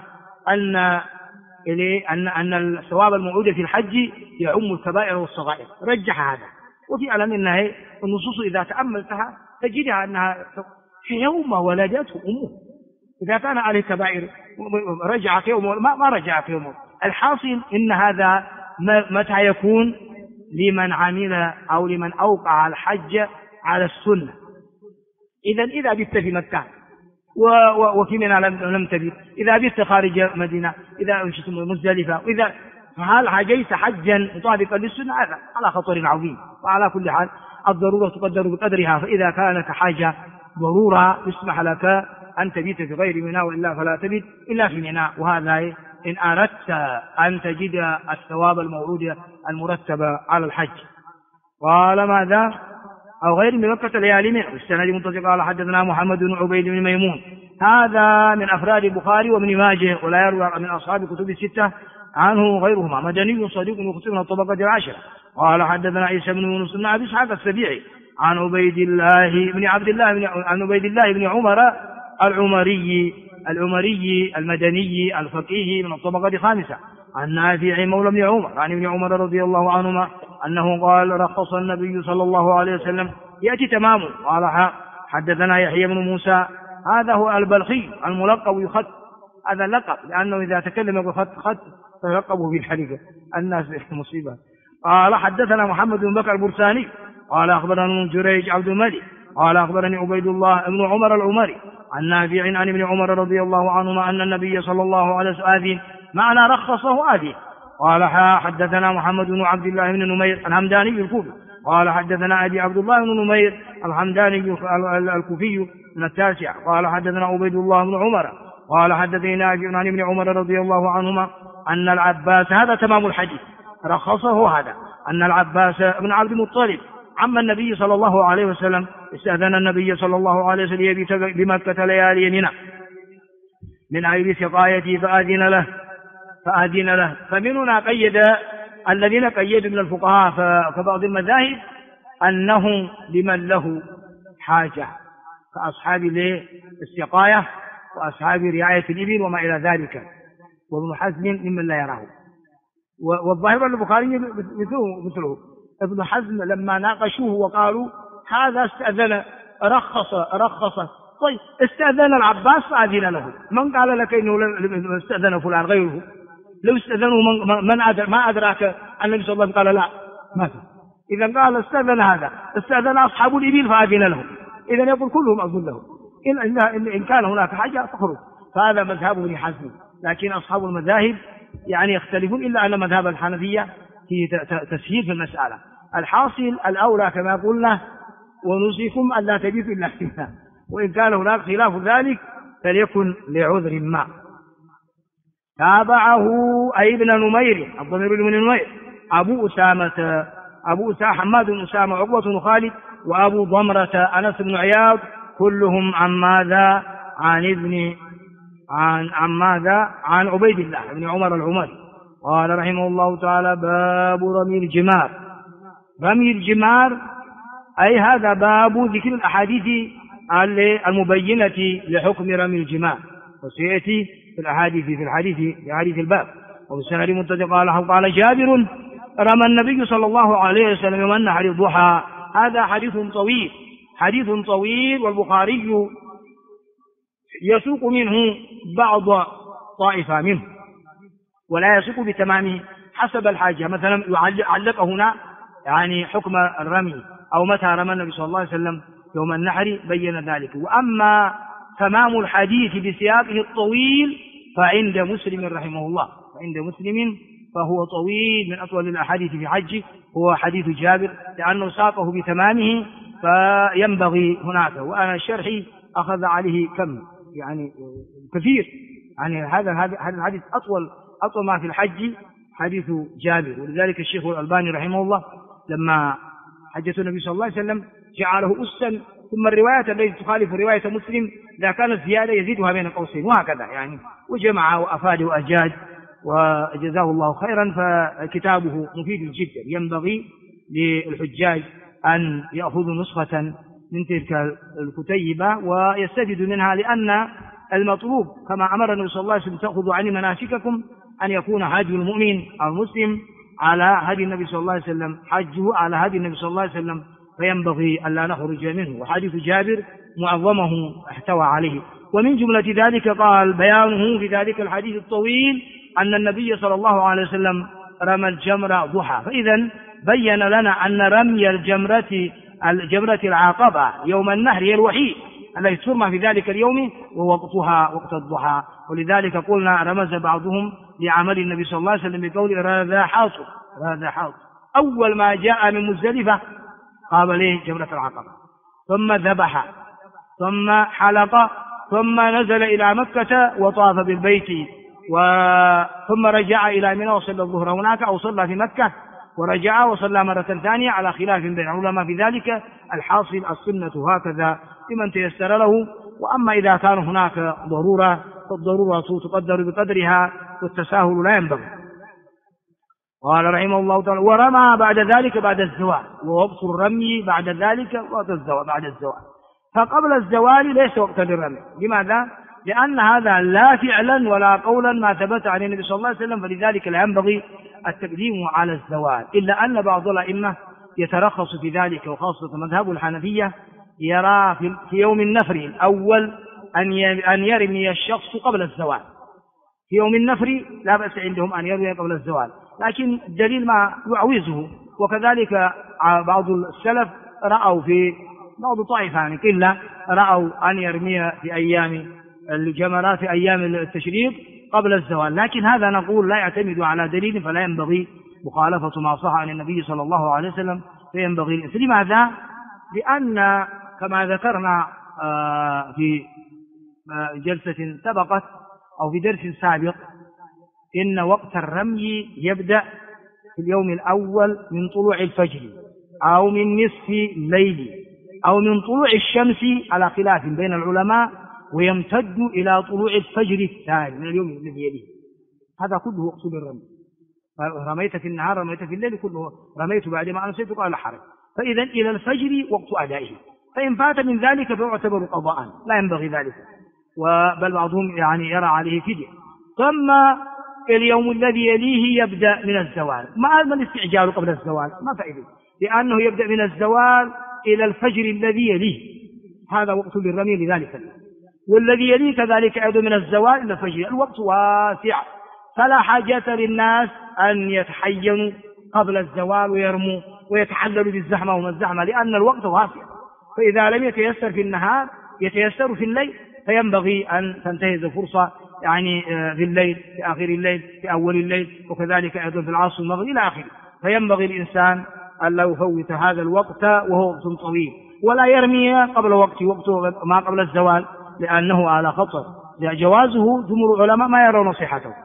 أن الثواب الموعود في الحج يعم الكبائر والصغائر، رجح هذا. وفي ألم أنها النصوص إذا تأملتها تجدها أنها في يوم ولدته أمه. إذا كان عليه كبائر رجع في يوم ما رجع في يوم. الحاصل إن هذا متى يكون؟ لمن عمل أو لمن أوقع الحج على السنة. إذا بت في مكة وفي منى لم تبت، إذا بت خارج مدينة، إذا مشيت مزدلفة، فهل حجيت حجا مطابقا للسنة؟ هذا على خطر عظيم. وعلى كل حال الضرورة تقدر بقدرها، فإذا كانت حاجة ضرورة يسمح لك أن تبيت في غير منى، وإلا فلا تبيت إلا في منى. وهذا إن أردت أن تجد الثواب المورود المرتب على الحج. قال ماذا؟ أو غير من مكة ليالي منه. السند متصل. قال حدثنا محمد بن عبيد بن ميمون، هذا من أفراد البخاري وابن ماجه، ولا يروى من أصحاب الكتب الستة عنه غيرهما، مدني صديق مختص من الطبقة العاشرة. قال حدثنا عيسى بن يونس بن أبي إسحاق السبيعي عن عبيد الله بن عمر العمري المدني الفقيه من الطبقة الخامسة، عن نافع مولى بن عمر عن ابن عمر رضي الله عنهما أنه قال رخص النبي صلى الله عليه وسلم. يأتي تمامه. قال حدثنا يحيى بن موسى، هذا هو البلخي الملقب يخط، هذا اللقب لأنه إذا تكلم بخط فيلقبه بالحريقة الناس مصيبة. قال حدثنا محمد بن بكر البرساني قال أخبرنا جريج عبد الملك قال أخبرني عبيد الله بن عمر العمري عن نافع عن ابن عمر رضي الله عنهما أن النبي صلى الله عليه وسلم معنى رخصه آذي. قال حدثنا محمد بن عبد الله بن نمير الحمداني الكوفي قال حدثنا أبي عبد الله بن نمير الحمداني الكوفي من التاسع قال حدثنا عبيد الله بن عمر قال حدثني نافع عن ابن عمر رضي الله عنهما أن العباس، هذا تمام الحديث، رخصه هذا، أن العباس بن عبد المطلب عم النبي صلى الله عليه وسلم استأذن النبي صلى الله عليه وسلم يبيت بمكة ليالي منى من أجل سقايته فأذن له. فمن هنا قيد الذين قيدوا من الفقهاء كبعض المذاهب أنه لمن له حاجة كأصحاب السقاية وأصحاب رعاية الإبل وما إلى ذلك، وابن حزم ممن لا يراه. والظاهر أن البخاري مثله ابن حزم لما ناقشوه وقالوا هذا استأذن رخص طيب استأذن العباس فأذن له، من قال لك إنه استأذن فلان غيره؟ لو استأذنه ما أدراك أن النبي صلى الله عليه وسلم قال لا ما في. إذا قال استأذن هذا، استأذن أصحاب الإبل فأذن لهم، إذا يقول كلهم أذن لهم إن كان هناك حاجة فخرج. فهذا مذهب ابن حزم، لكن أصحاب المذاهب يعني يختلفون، إلا أن مذهب الحنفية في تسهيل في المسألة. الحاصل الأولى كما قلنا ونوصيكم ألا تبيتوا إلا فيها، وإن كان هناك خلاف ذلك فليكن لعذر ما. تابعه أي ابن نمير الضمير بن نمير أبو أسامة حماد بن أسامة عقبة بن خالد وأبو ضمرة أنس بن عياض كلهم عن ماذا؟ عن عبيد الله بن عمر العمري. قال رحمه الله تعالى باب رمي الجمار. رمي الجمار أي هذا باب ذكر الأحاديث المبينة لحكم رمي الجمار، وسيأتي في حديث الباب. وبالسند متفق قال جابر رمى النبي صلى الله عليه وسلم يوم النحر الضحى. هذا حديث طويل والبخاري يسوق منه بعض طائفة منه ولا يسوق بتمامه حسب الحاجة. مثلا علق هنا يعني حكم الرمي أو متى رمى النبي صلى الله عليه وسلم يوم النحر بين ذلك. وأما تمام الحديث بسياقه الطويل فعند مسلم رحمه الله، فعند مسلم فهو طويل، من أطول الأحاديث في حجه هو حديث جابر لأنه ساقه بتمامه، فينبغي هناك. وأنا شرحي أخذ عليه كم يعني كثير، يعني هذا الحديث أطول ما في الحج حديث جابر. ولذلك الشيخ الألباني رحمه الله لما حجة النبي صلى الله عليه وسلم جعله أسا، ثم الروايات التي تخالف رواية مسلم إذا كانت زيادة يزيدها بين قوسين، وهكذا يعني، وجمع وأفاد وأجاد وجزاه الله خيرا. فكتابه مفيد جدا، ينبغي للحجاج أن يأخذوا نسخة من تلك الكتيبة ويستفيدوا منها، لأن المطلوب كما أمر النبي صلى الله عليه وسلم تأخذوا عني مناسككم أن يكون هدي المؤمن أو المسلم على هدي النبي صلى الله عليه وسلم، حجه على هدي النبي صلى الله عليه وسلم، فينبغي ألا نخرج منه. وحديث جابر معظمه احتوى عليه. ومن جملة ذلك قال بيانه في ذلك الحديث الطويل أن النبي صلى الله عليه وسلم رمى الجمرة ضحى، فإذا بين لنا أن رمي الجمرة العقبة يوم النحر هي الوحيد التي ترمى في ذلك اليوم، ووقتها وقت الضحى. ولذلك قلنا رمز بعضهم لعمل النبي صلى الله عليه وسلم بقول راذا حاطب. أول ما جاء من مزدلفة قابل جمرة العقبة، ثم ذبح، ثم حلق، ثم نزل إلى مكة وطاف بالبيت، ثم رجع إلى منى وصلى الظهر هناك، أو صلى في مكة ورجع وصلى مرة ثانية، على خلاف بين العلماء في ذلك. الحاصل السنة هكذا لمن تيسر له. وأما إذا كان هناك ضرورة فالضرورة تقدر بقدرها، والتساهل لا ينبغي. قال رحمه الله تعالى ورمى بعد ذلك بعد الزوال، ووقت الرمي بعد ذلك وقت الزوال بعد الزوال. فقبل الزوال ليس وقتا للرمي. لماذا؟ لأن هذا لا فعلا ولا قولا ما ثبت عن النبي صلى الله عليه وسلم، فلذلك لا ينبغي التقديم على الزوال. إلا أن بعض الأئمة يترخص في ذلك، وخاصة مذهب الحنفية يرى في يوم النفر الأول أن يرمي الشخص قبل الزوال. في يوم النفر لا بأس عندهم أن يرمي قبل الزوال، لكن الدليل ما يعوزه. وكذلك بعض السلف رأوا في بعض طائفة يعني قلة رأوا أن يرمي في أيام الجمرات في أيام التشريق قبل الزوال، لكن هذا نقول لا يعتمد على دليل، فلا ينبغي مخالفة ما صح عن النبي صلى الله عليه وسلم، فينبغي الإنسان. لماذا؟ لأن كما ذكرنا في جلسة سبقت أو في درس سابق إن وقت الرمي يبدأ في اليوم الأول من طلوع الفجر أو من نصف الليل أو من طلوع الشمس على خلاف بين العلماء، ويمتد إلى طلوع الفجر الثاني من اليوم الذي يليه. هذا كله وقت للرمي. رميت في النهار، رميت في الليل، كله رميت بعد ما أنسيت قال حرج. فإذا إلى الفجر وقت أدائه، فإن فات من ذلك فيعتبر قضاء، لا ينبغي ذلك. بل بعضهم يعني يرى عليه فدية. ثم اليوم الذي يليه يبدأ من الزوال. ما الاستعجال قبل الزوال؟ ما فائدة، لأنه يبدأ من الزوال إلى الفجر الذي يليه، هذا وقت للرمي لذلك. والذي يليه كذلك أيضا من الزوال إلى الفجر. الوقت واسع، فلا حاجة للناس أن يتحينوا قبل الزوال ويرموا ويتحللوا بالزحمة وما الزحمة، لأن الوقت واسع. فإذا لم يتيسر في النهار يتيسر في الليل، فينبغي أن تنتهز الفرصة يعني في الليل، في آخر الليل، في أول الليل، وكذلك أيضا في العصر والمغرب إلى آخره. فينبغي الإنسان أن لا يفوت هذا الوقت وهو وقت طويل، ولا يرمي قبل وقت ما قبل الزوال، لأنه على خطر. جوازه جمهور العلماء ما يرون صحته.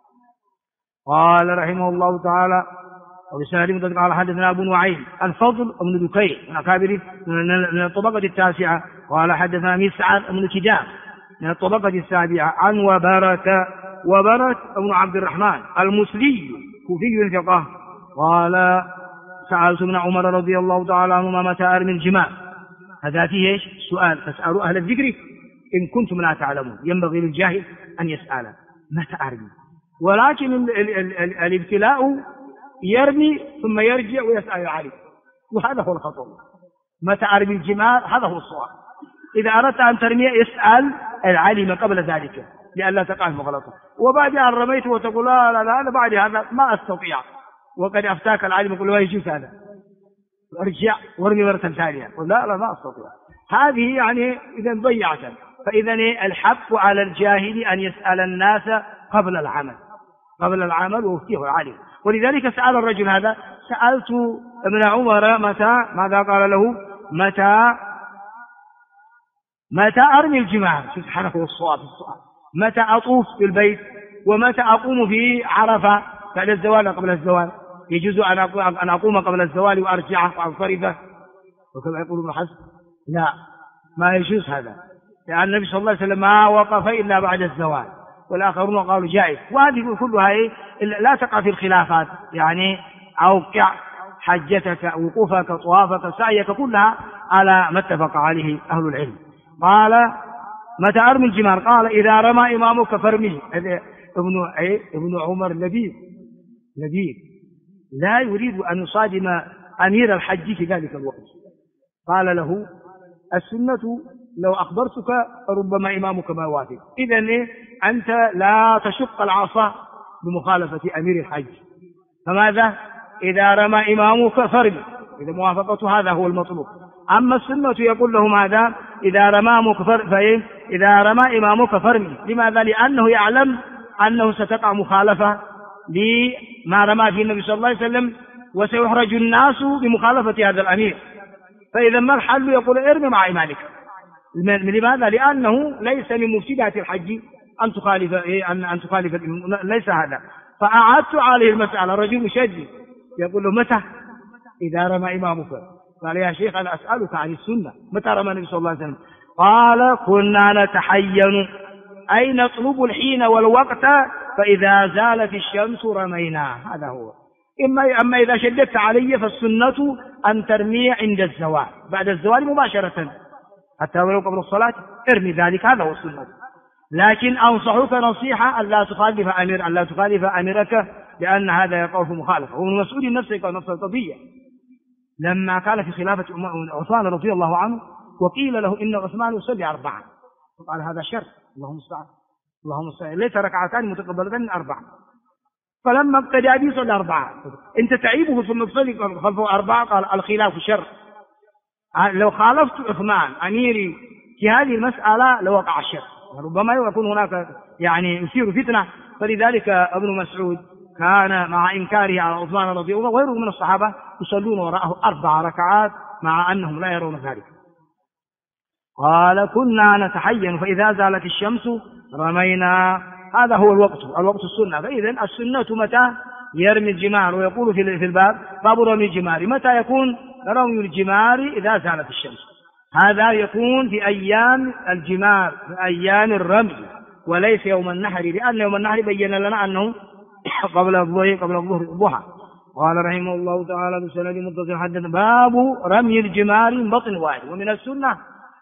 قال رحمه الله تعالى وبسالم قال حدثنا أبو نعيم الفضل بن دكين من أكابر من الطبقة التاسعة، قال حدثنا مسعر بن كدام من الطبقة السابعة عن وبرة بن عبد الرحمن المسلي كوفي الفقه، قال سألت ابن عمر رضي الله تعالى عنهما متى أرمي الجمار. هذا فيه ايش؟ سؤال، فاسألوا أهل الذكر إن كنتم لا تعلمون. ينبغي للجاهل أن يسأل متى أرمي، ولكن الابتلاء يرمي ثم يرجع ويسأل العالم، وهذا هو الخطأ. متى أرمي الجمار هذا هو الصواب. إذا أردت أن ترمي اسأل العالم قبل ذلك لئلا تقع المغلطة، وبعد أن رميت وتقول لا لا لا بعد هذا ما أستطيع، وقد أفتاك العالم يقول لا يجوز هذا، ارجع وارمي مرة ثانية. لا ما أستطيع. هذه يعني إذا ضيعت. فإذا الحق على الجاهل أن يسأل الناس قبل العمل ويفتيه عليه. ولذلك سأل الرجل هذا: سألت ابن عمر ماذا قال له؟ متى أرمي الجمار؟ سبحانه والصواب السؤال. متى أطوف في البيت؟ ومتى أقوم في عرفة بعد الزوال قبل الزوال؟ يجوز أن أقوم قبل الزوال وأرجع وأنصرفه وكما يقول ابن حزم؟ لا، ما يجوز هذا، لأن النبي صلى الله عليه وسلم ما وقف إلا بعد الزوال، والآخرون قالوا جائز. وهذه كلها لا تقع في الخلافات، يعني أوقع حجتك، وقوفك، طوافك، سعيك، كلها على ما اتفق عليه أهل العلم. قال: متى أرمي الجمار؟ قال: إذا رمى إمامك فارميه. ابن عمر لبيب لا يريد أن يصادم أمير الحج في ذلك الوقت. قال له: السنة لو أخبرتك ربما إمامك ما وافق. إذن أنت لا تشق العصا بمخالفة أمير الحج. فماذا؟ إذا رمى إمامك فارمي، إذا موافقته هذا هو المطلوب. أما السنة يقول له ماذا؟ إذا رمى إمامك فارمي. لماذا؟ لأنه يعلم أنه ستقع مخالفة لما رمى فيه النبي صلى الله عليه وسلم، وسيحرج الناس بمخالفة هذا الأمير. فإذا ما الحل؟ يقول: ارمي مع إمامك. لماذا؟ لأنه ليس من مفسدات الحج أن تخالف ليس هذا. فأعدت عليه المسألة. الرجل يشدد يقول له: متى؟ إذا رمى إمامك. قال: يا شيخ أنا أسألك عن السنة، متى رمى النبي صلى الله عليه وسلم؟ قال: كنا نتحين، أي نطلب الحين والوقت، فإذا زالت الشمس رمينا. هذا هو. أما إذا شددت علي فالسنة أن ترمي عند الزوال، بعد الزوال مباشرة، حتى ولو قبل الصلاة ارمي ذلك، هذا هو السنة. لكن أنصحك نصيحة أن لا تخالف أميرك، لأن هذا يقع في مخالفة. ومن مسؤول نفسه قال نفس القضية لما كان في خلافة عثمان رضي الله عنه، وقيل له إن عثمان يصلي 4، فقال: هذا شر، اللهم استعان، ليس ركعتان متقبلتان 4. فلما ابتدأ به صلى 4. أنت تعيبه ثم تصلي خلفه 4؟ قال: الخلاف شر. لو خالفت عثمان أميري في هذه المسألة لوقع الشر، ربما يكون هناك يعني يثير فتنة. فلذلك ابن مسعود كان مع إنكاره على عثمان رضي الله عنه وغيره من الصحابة يصلون وراءه 4 ركعات مع أنهم لا يرون ذلك. قال: كنا نتحين، فإذا زالت الشمس رمينا. هذا هو الوقت السنة. فإذا السنة متى يرمي الجمار؟ ويقول في الباب: باب رمي الجمار. متى يكون رمي الجمار؟ إذا زالت الشمس. هذا يكون في أيام الجمار، في أيام الرمي، وليس يوم النحر، لأن يوم النحر بين لنا أنه قبل الظهر الضحى. قال رحمه الله تعالى بسند متصل: حدث باب رمي الجمار من بطن الوادي. ومن السنة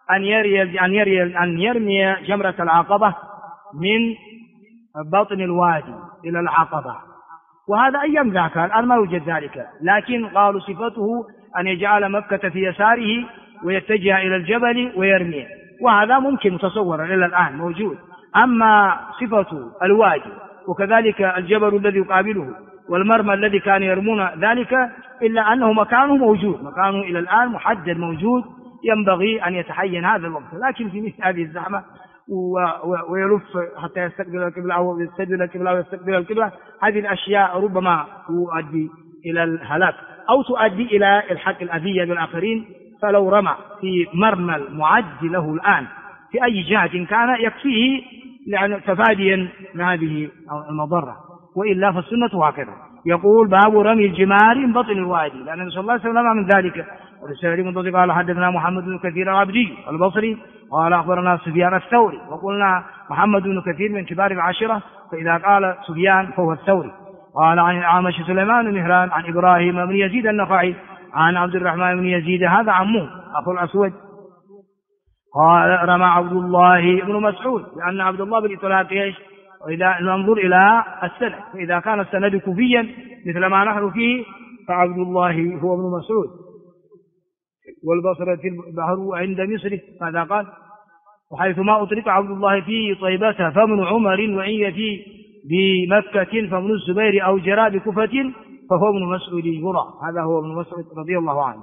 أن يرمي جمرة العقبة من بطن الوادي إلى العقبة، وهذا أيام ذاك، الآن ما يوجد ذلك. لكن قالوا صفته أن يجعل مكة في يساره ويتجه إلى الجبل ويرميه، وهذا ممكن متصور إلى الآن موجود. أما صفة الوادي وكذلك الجبل الذي يقابله والمرمى الذي كان يرمون ذلك، إلا أنه مكانه موجود، مكانه إلى الآن محدد موجود، ينبغي أن يتحين هذا الوقت. لكن في مثل هذه الزحمة ويلف حتى يستقبل القبلة أو يستدبر القبلة أو يستقبل القبلة، هذه الأشياء ربما تؤدي إلى الهلاك أو تؤدي إلى الحق الأذية بالآخرين. فلو رمى في مرمى المعد له الآن في أي جهة كان يكفيه يعني تفاديا من هذه المضرة، وإلا فالسنة هكذا. يقول: باب رمي الجمار من بطن الوادي، لأن النبي صلى الله عليه وسلم من ذلك. ورسالة منتظر قال: حدثنا محمد بن كثير العبدي البصري قال: أخبرنا سفيان الثوري. وقلنا محمد بن كثير من كبار العاشرة، فإذا قال سفيان فهو الثوري. قال: عن الأعمش سليمان بن مهران عن إبراهيم بن يزيد النخعي عن عبد الرحمن بن يزيد، هذا عمه أخو الأسود. قال: رمى عبد الله بن مسعود، لأن عبد الله بالإطلاق ايش؟ وإذا ننظر إلى السند، فإذا كان السند كوفيا مثل ما نحن فيه فعبد الله هو ابن مسعود. والبصرة البحر عند مصر، ماذا قال؟ وحيث ما أطلق عبد الله في طيبة فمن عمر، وإن في بمكة فمن الزبير أو جرى بكفة فهو ابن مسعود يرى. هذا هو ابن مسعود رضي الله عنه.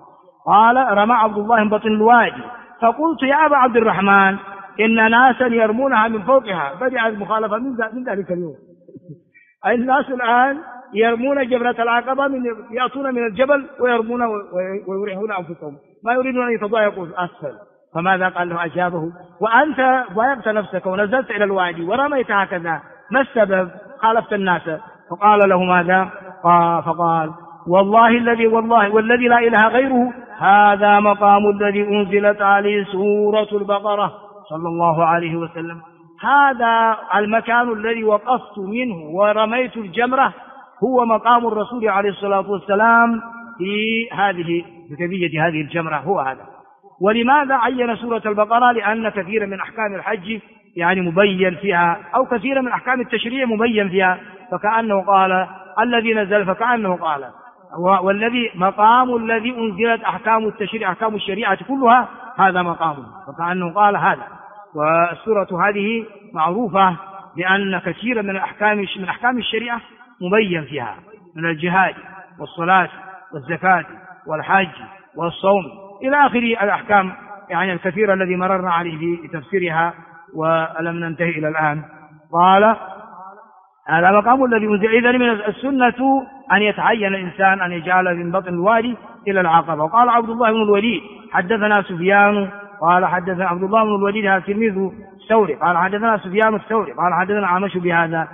قال رمى عبد الله من بطن الوادي، فقلت يا أبا عبد الرحمن إن ناسا يرمونها من فوقها. بدأ المخالفة من ذلك اليوم. الناس الآن يرمون جبرة العقبة يأتون من الجبل ويرمون ويريحون أنفسهم، ما يريدون أن يتضايقوا أسفل. فماذا قال له؟ أجابه وأنت ضايقت نفسك ونزلت إلى الوادي ورميت هكذا، ما السبب؟ خالفت الناس. فقال له ماذا؟ فقال والذي لا إله غيره هذا مقام الذي أنزلت عليه سورة البقرة صلى الله عليه وسلم. هذا المكان الذي وقفت منه ورميت الجمرة هو مقام الرسول عليه الصلاة والسلام في كيفية هذه الجمرة، هو هذا. ولماذا عين سورة البقرة؟ لأن كثيرا من أحكام الحج يعني مبين فيها، أو كثيرا من أحكام التشريع مبين فيها، فكأنه قال الذي نزل، فكأنه قال والذي مقام الذي أنزلت أحكام التشريع أحكام الشريعة كلها هذا مقامه، فكأنه قال هذا. والسورة هذه معروفة بأن كثيرا من أحكام الشريعة مبين فيها، من الجهاد والصلاة والزكاة والحج والصوم إلى آخر الأحكام يعني الكثيرة الذي مررنا عليه في تفسيرها ولم ننتهي إلى الآن. قال هذا مقام الذي أنزل. إذن من السنة أن يتعين الإنسان أن يجعل من بطن الوادي إلى العقبة. وقال عبد الله بن الوليد حدثنا سفيان قال حدثنا عبد الله بن الوليد هذا تلميذ الثوري قال حدثنا سفيان الثوري قال حدثنا عمش بهذا.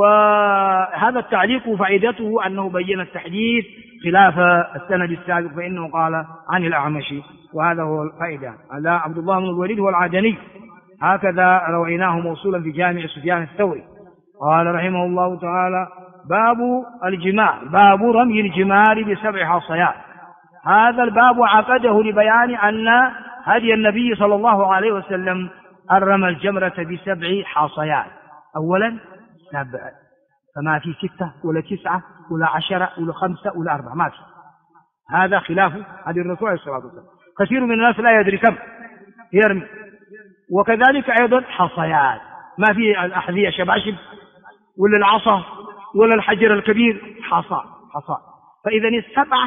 وهذا التعليق فائدته أنه بين التحديث خلاف السند السابق، فإنه قال عن الأعمش، وهذا هو الفائدة. هذا عبد الله بن الوليد هو العدني، هكذا رويناه موصولا في جامع سفيان الثوري. قال رحمه الله تعالى باب الجمار، باب رمي الجمار ب7 حصيات. هذا الباب عقده لبيان أن هدي النبي صلى الله عليه وسلم أرمى الجمرة ب7 حصيات. أولا 7، فما في 6 ولا 9 ولا 10 ولا 5 ولا 4، ما في. هذا خلاف هدي الرسول عليه الصلاة والسلام. كثير من الناس لا يدري كم يرمي. وكذلك أيضا حصيات، ما في الأحذية شباشب ولا العصا ولا الحجر الكبير، حصى. فإذا 7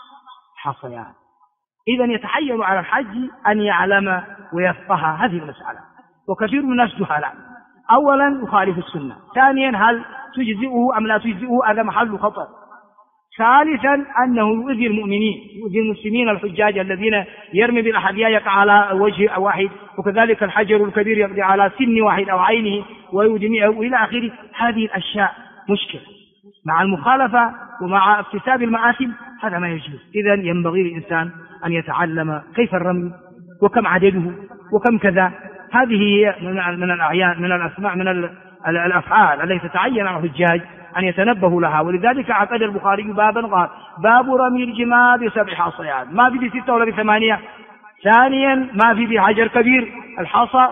حصيات. إذا يتحين على الحج أن يعلم ويفقه هذه المسألة، وكثير من الناس جهلاء. أولا يخالف السنة، ثانيا هل تجزئه أم لا تجزئه، هذا محل خطر. ثالثا أنه يؤذي المؤمنين، يؤذي المسلمين الحجاج الذين يرمي بالأحذية يقع على وجه واحد، وكذلك الحجر الكبير يقضي على سن واحد أو عينه ويدمعه إلى آخره. هذه الأشياء مشكلة مع المخالفة ومع اكتساب المآثم، هذا ما يجوز. إذن ينبغي للإنسان أن يتعلم كيف الرمي وكم عدده وكم كذا. هذه هي من الأعيان، من الأسماء، من الأفعال التي تتعين على الحجاج أن يتنبهوا لها. ولذلك عقد البخاري بابا قال باب رمي الجمار ب7 حصيات. ما في ب6 ولا ب8. ثانيا ما في بحجر كبير، الحصى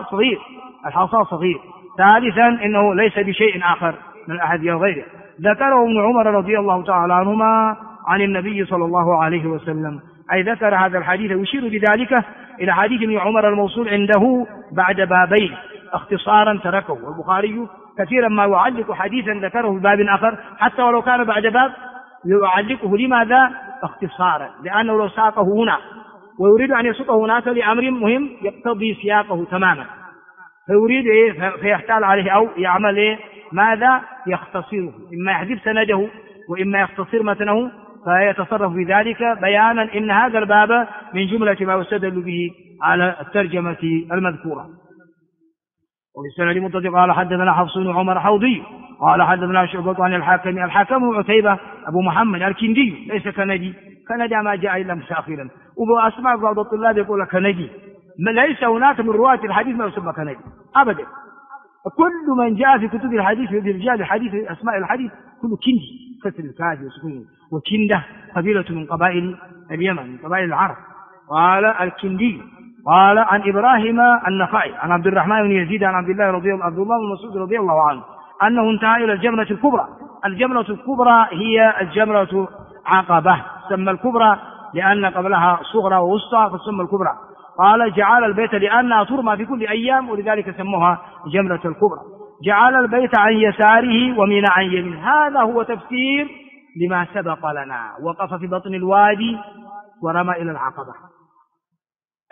صغير. ثالثا إنه ليس بشيء آخر من الأحذية وغيره. ذكره ابن عمر رضي الله تعالى عنهما عن النبي صلى الله عليه وسلم، أي ذكر هذا الحديث ويشير بذلك إلى حديث ابن عمر الموصول عنده بعد بابين اختصارا تركه. والبخاري كثيرا ما يعلق حديثا ذكره في باب آخر حتى ولو كان بعد باب يعلقه. لماذا؟ اختصارا، لأنه لو ساقه هنا ويريد أن يسوقه هناك لأمر مهم يقتضي سياقه تماما، فيريد فيحتال عليه أو يعمل ماذا؟ يختصره، إما يحذف سنده وإما يختصر متنه، فيتصرف بذلك بيانا إن هذا الباب من جملة ما يستدل به على الترجمة المذكورة. وبالسند متصل قال حدثنا حفص بن عمر حوضي قال حدثنا شعبة عن الحاكم عتيبة أبو محمد الكندي، ليس كندي ما جاء إلا متأخرا. وأسمع بعض الطلاب يقول كندي، ليس هناك من رواة الحديث ما يسمى كندي أبدا. كل من جاء في كتب الحديث في رجال الحديث أسماء الحديث كله كندي، كسر الكاف وسكون. وكنده قبيلة من قبائل اليمن، من قبائل العرب. قال الكندي قال عن إبراهيم النخعي عن عبد الرحمن بن يزيد عن عبد الله بن مسعود رضي الله عنه أنه انتهى إلى الجمرة الكبرى. الجمرة الكبرى هي الجمرة عقبة، سمى الكبرى لأن قبلها صغرى ووسطى فسمى الكبرى. قال جعل البيت لأنها ترمى في كل أيام ولذلك سموها جمرة الكبرى. جعل البيت عن يساره ومنى عن يمينه. هذا هو تفسير لما سبق لنا. وقف في بطن الوادي ورمى إلى العقبة.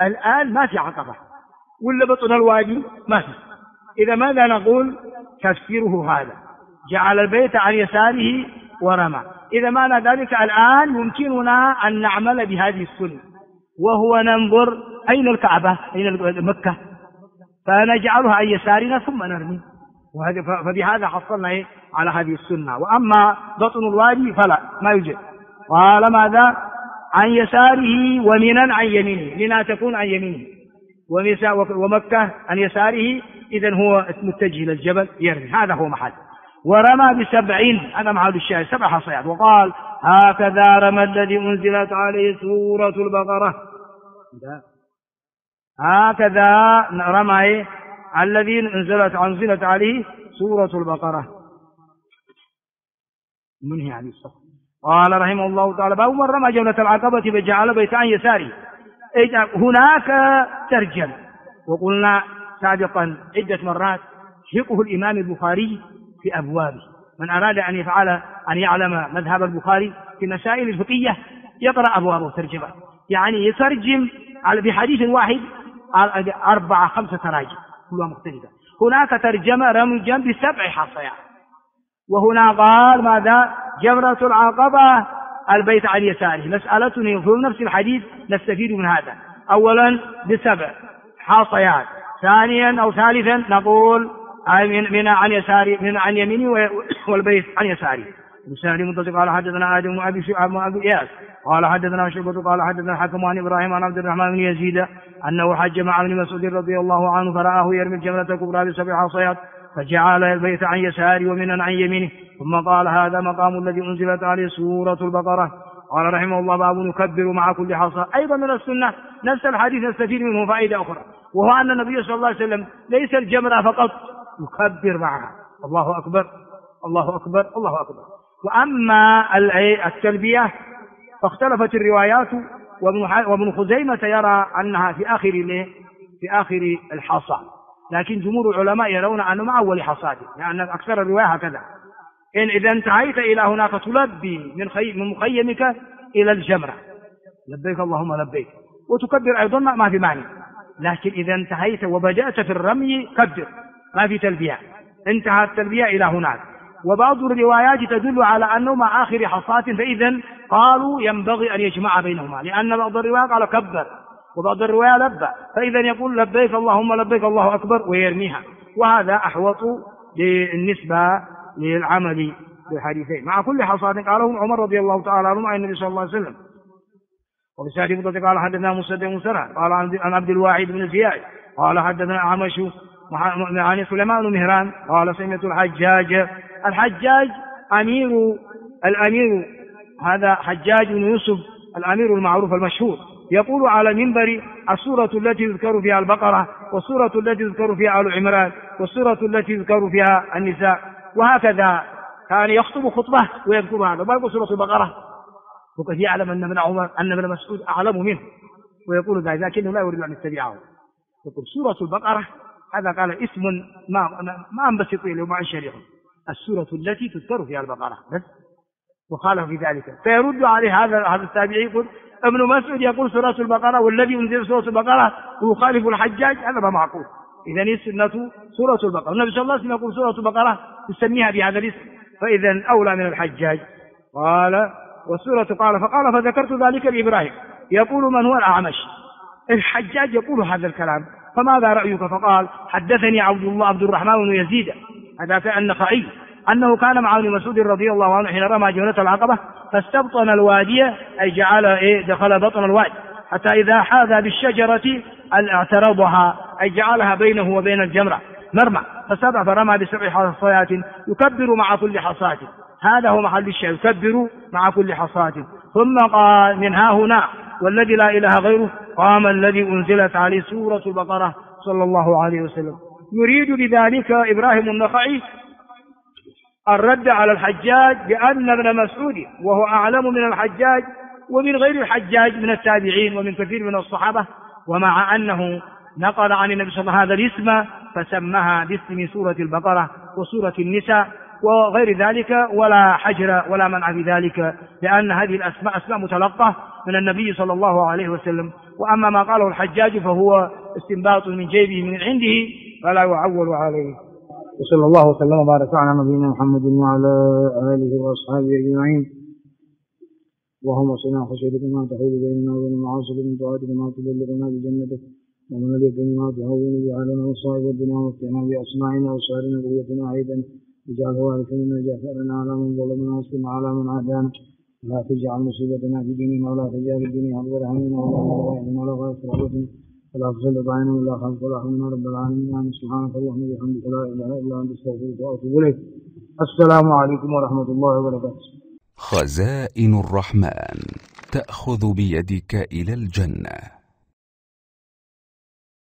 الآن ما في عقبة ولا بطن الوادي ما في. إذا ماذا نقول؟ تفسيره هذا جعل البيت عن يساره ورمى. إذا معنى ذلك الآن يمكننا أن نعمل بهذه السنة، وهو ننظر أين الكعبة، أين مكة، فنجعلها عن يسارنا ثم نرمي، فبهذا حصلنا على هذه السنة. وأما بطن الوادي فلا، ما يوجد. قال ماذا؟ عن يساره ومنى عن يمينه، منى تكون عن يمينه ومكة عن يساره، إذن هو متجه للجبل يرمي، هذا هو محل. ورمى ب7، هذا محل الشاهد، 7 حصيات. وقال هكذا رمى الذي أنزلت عليه سورة البقرة، هكذا رمى الذي أنزلت عليه سورة البقرة. منهي عن الصف. قال رحمه الله تعالى باب من رمى جمرة العقبة فجعل بيت عن يساره. هناك ترجم، وقلنا سابقا عدة مرات فقه الإمام البخاري في أبوابه. من أراد أن يفعل أن يعلم مذهب البخاري في مسائل الفقهية يقرأ أبوابه ترجمة، يعني يترجم بحديث واحد 4-5 تراجم كلها مختلفة. هناك ترجمة رمي ب7 حصيات، وهنا قال ماذا؟ جمرة العقبة البيت عن يساره. مسألة في نفس الحديث نستفيد من هذا. أولا ب7 حصيات، ثانيا أو ثالثا نقول من عن يساري، من عن يميني والبيت عن يساري. مسلم متصل قال حدثنا آدم بن أبي إياس قال حدثنا شعبة قال حدثنا الحكم عن إبراهيم عن عبد الرحمن بن يزيد أنه حج مع ابن مسعود رضي الله عنه فرآه يرمي الجمرة الكبرى ب7 حصيات، فجعل البيت عن يساره ومنى عن يمينه، ثم قال هذا مقام الذي أنزلت عليه سورة البقرة. قال رحمه الله باب نكبر مع كل حصى. أيضا من السنة نفس الحديث نستفيد منه فائدة أخرى، وهو أن النبي صلى الله عليه وسلم ليس الجمرة فقط يكبر معها، الله أكبر الله أكبر الله أكبر. وأما التلبية فاختلفت الروايات، وابن خزيمة يرى أنها في آخر الحصى، لكن جمهور العلماء يرون أنه مع أول حصاته، لأن يعني أكثر الرواية هكذا. إذا انتهيت إلى هناك تلبي من مخيمك إلى الجمرة لبيك اللهم لبيك، وتكبر أيضا ما في معنى. لكن إذا انتهيت وبدأت في الرمي كبر، ما في تلبية، انتهى التلبية إلى هناك. وبعض الروايات تدل على أنه مع آخر حصاة، فإذا قالوا ينبغي أن يجمع بينهما، لأن بعض الروايات قال كبر وبعض الروايات لبى، فإذا يقول لبيك اللهم لبيك الله أكبر ويرميها، وهذا أحوط بالنسبة للعمل بالحديثين. مع كل حصاة قاله عمر رضي الله تعالى عنه عن النبي صلى الله عليه وسلم. وبسعد مضطر قال حدثنا مسدد مسرع قال عن عبد الواحد بن زياد قال حدثنا عمش عن سليمان بن مهران قال سمعت الحجاج الأمير هذا حجاج بن يوسف الأمير المعروف المشهور يقول على منبر السورة التي يذكر فيها البقرة، والسورة التي يذكر فيها آل عمران، والسورة التي يذكر فيها النساء، وهكذا كان يخطب خطبة ويذكر هذا، ويقول سورة البقرة، وقد يعلم أن ابن مسعود أعلم منه ويقول ذلك، لكنه لا يريد أن يتبعه. يقول سورة البقرة، هذا قال اسم ما أنبسط له مع الشريعة، السورة التي تذكر فيها البقرة بس، وخالف في ذلك. فيرد عليه هذا التابعي يقول ابن مسعود يقول سورة البقرة والذي أنزل سورة البقرة ويخالف الحجاج، هذا ما معقول. إذا السنة سورة البقرة، النبي صلى الله عليه وسلم يقول سورة البقرة تسميها بهذا الاسم، فإذا أولى من الحجاج. قال والسورة فقال فذكرت ذلك لإبراهيم يقول من هو الأعمش، الحجاج يقول هذا الكلام، فماذا رأيك؟ فقال حدثني عبد الرحمن بن يزيد هذا النخعي أنه كان مع ابن مسعود رضي الله عنه حين رمى جمرة العقبة فاستبطن الوادي، أي دخل بطن الوادي، حتى إذا حاذى بالشجرة اعترضها، أي جعلها بينه وبين الجمرة مرمى، فرمى ب7 حصيات يكبر مع كل حصاة. هذا هو محل الشيء، يكبر مع كل حصاة. ثم قال منها هنا والذي لا إله غيره قام الذي أنزلت عليه سورة البقرة صلى الله عليه وسلم. يريد بذلك إبراهيم النخعي الرد على الحجاج بأن ابن مسعود وهو أعلم من الحجاج ومن غير الحجاج من التابعين ومن كثير من الصحابة، ومع أنه نقل عن النبي صلى الله عليه وسلم هذا الاسم فسمها باسم سورة البقرة وسورة النساء وغير ذلك، ولا حجر ولا منع في ذلك، لأن هذه الأسماء أسماء متلقة من النبي صلى الله عليه وسلم. وأما ما قاله الحجاج فهو استنباط من جيبه من عنده فلا يعول عليه. وصلى الله وسلم وبارك على نبينا محمد وعلى آله وأصحابه أجمعين. اللهم صل خشيتك ما تحول بيننا وبين معاصيك من طاعتك ما تبلغنا بجنتك ومن اليقين ما تهون به علينا مصائب الدنيا ومتعنا بأسماعنا وأبصارنا وقوتنا عيدا واجعل وارث منا جعفرنا على من ظلمنا وانصرنا على من عادانا لا تجعل مصيبتنا في ديننا ولا تجعل الدنيا أكبر همنا ولا مبلغ علمنا ولا غاية رغبتنا ولا تسلط علينا ولا خلق ولا حولنا رب العالمين. سبحانك اللهم وبحمدك لا إله إلا أنت أستغفرك وأتوب إليك. السلام عليكم ورحمة الله وبركاته. خزائن الرحمن تأخذ بيدك إلى الجنة.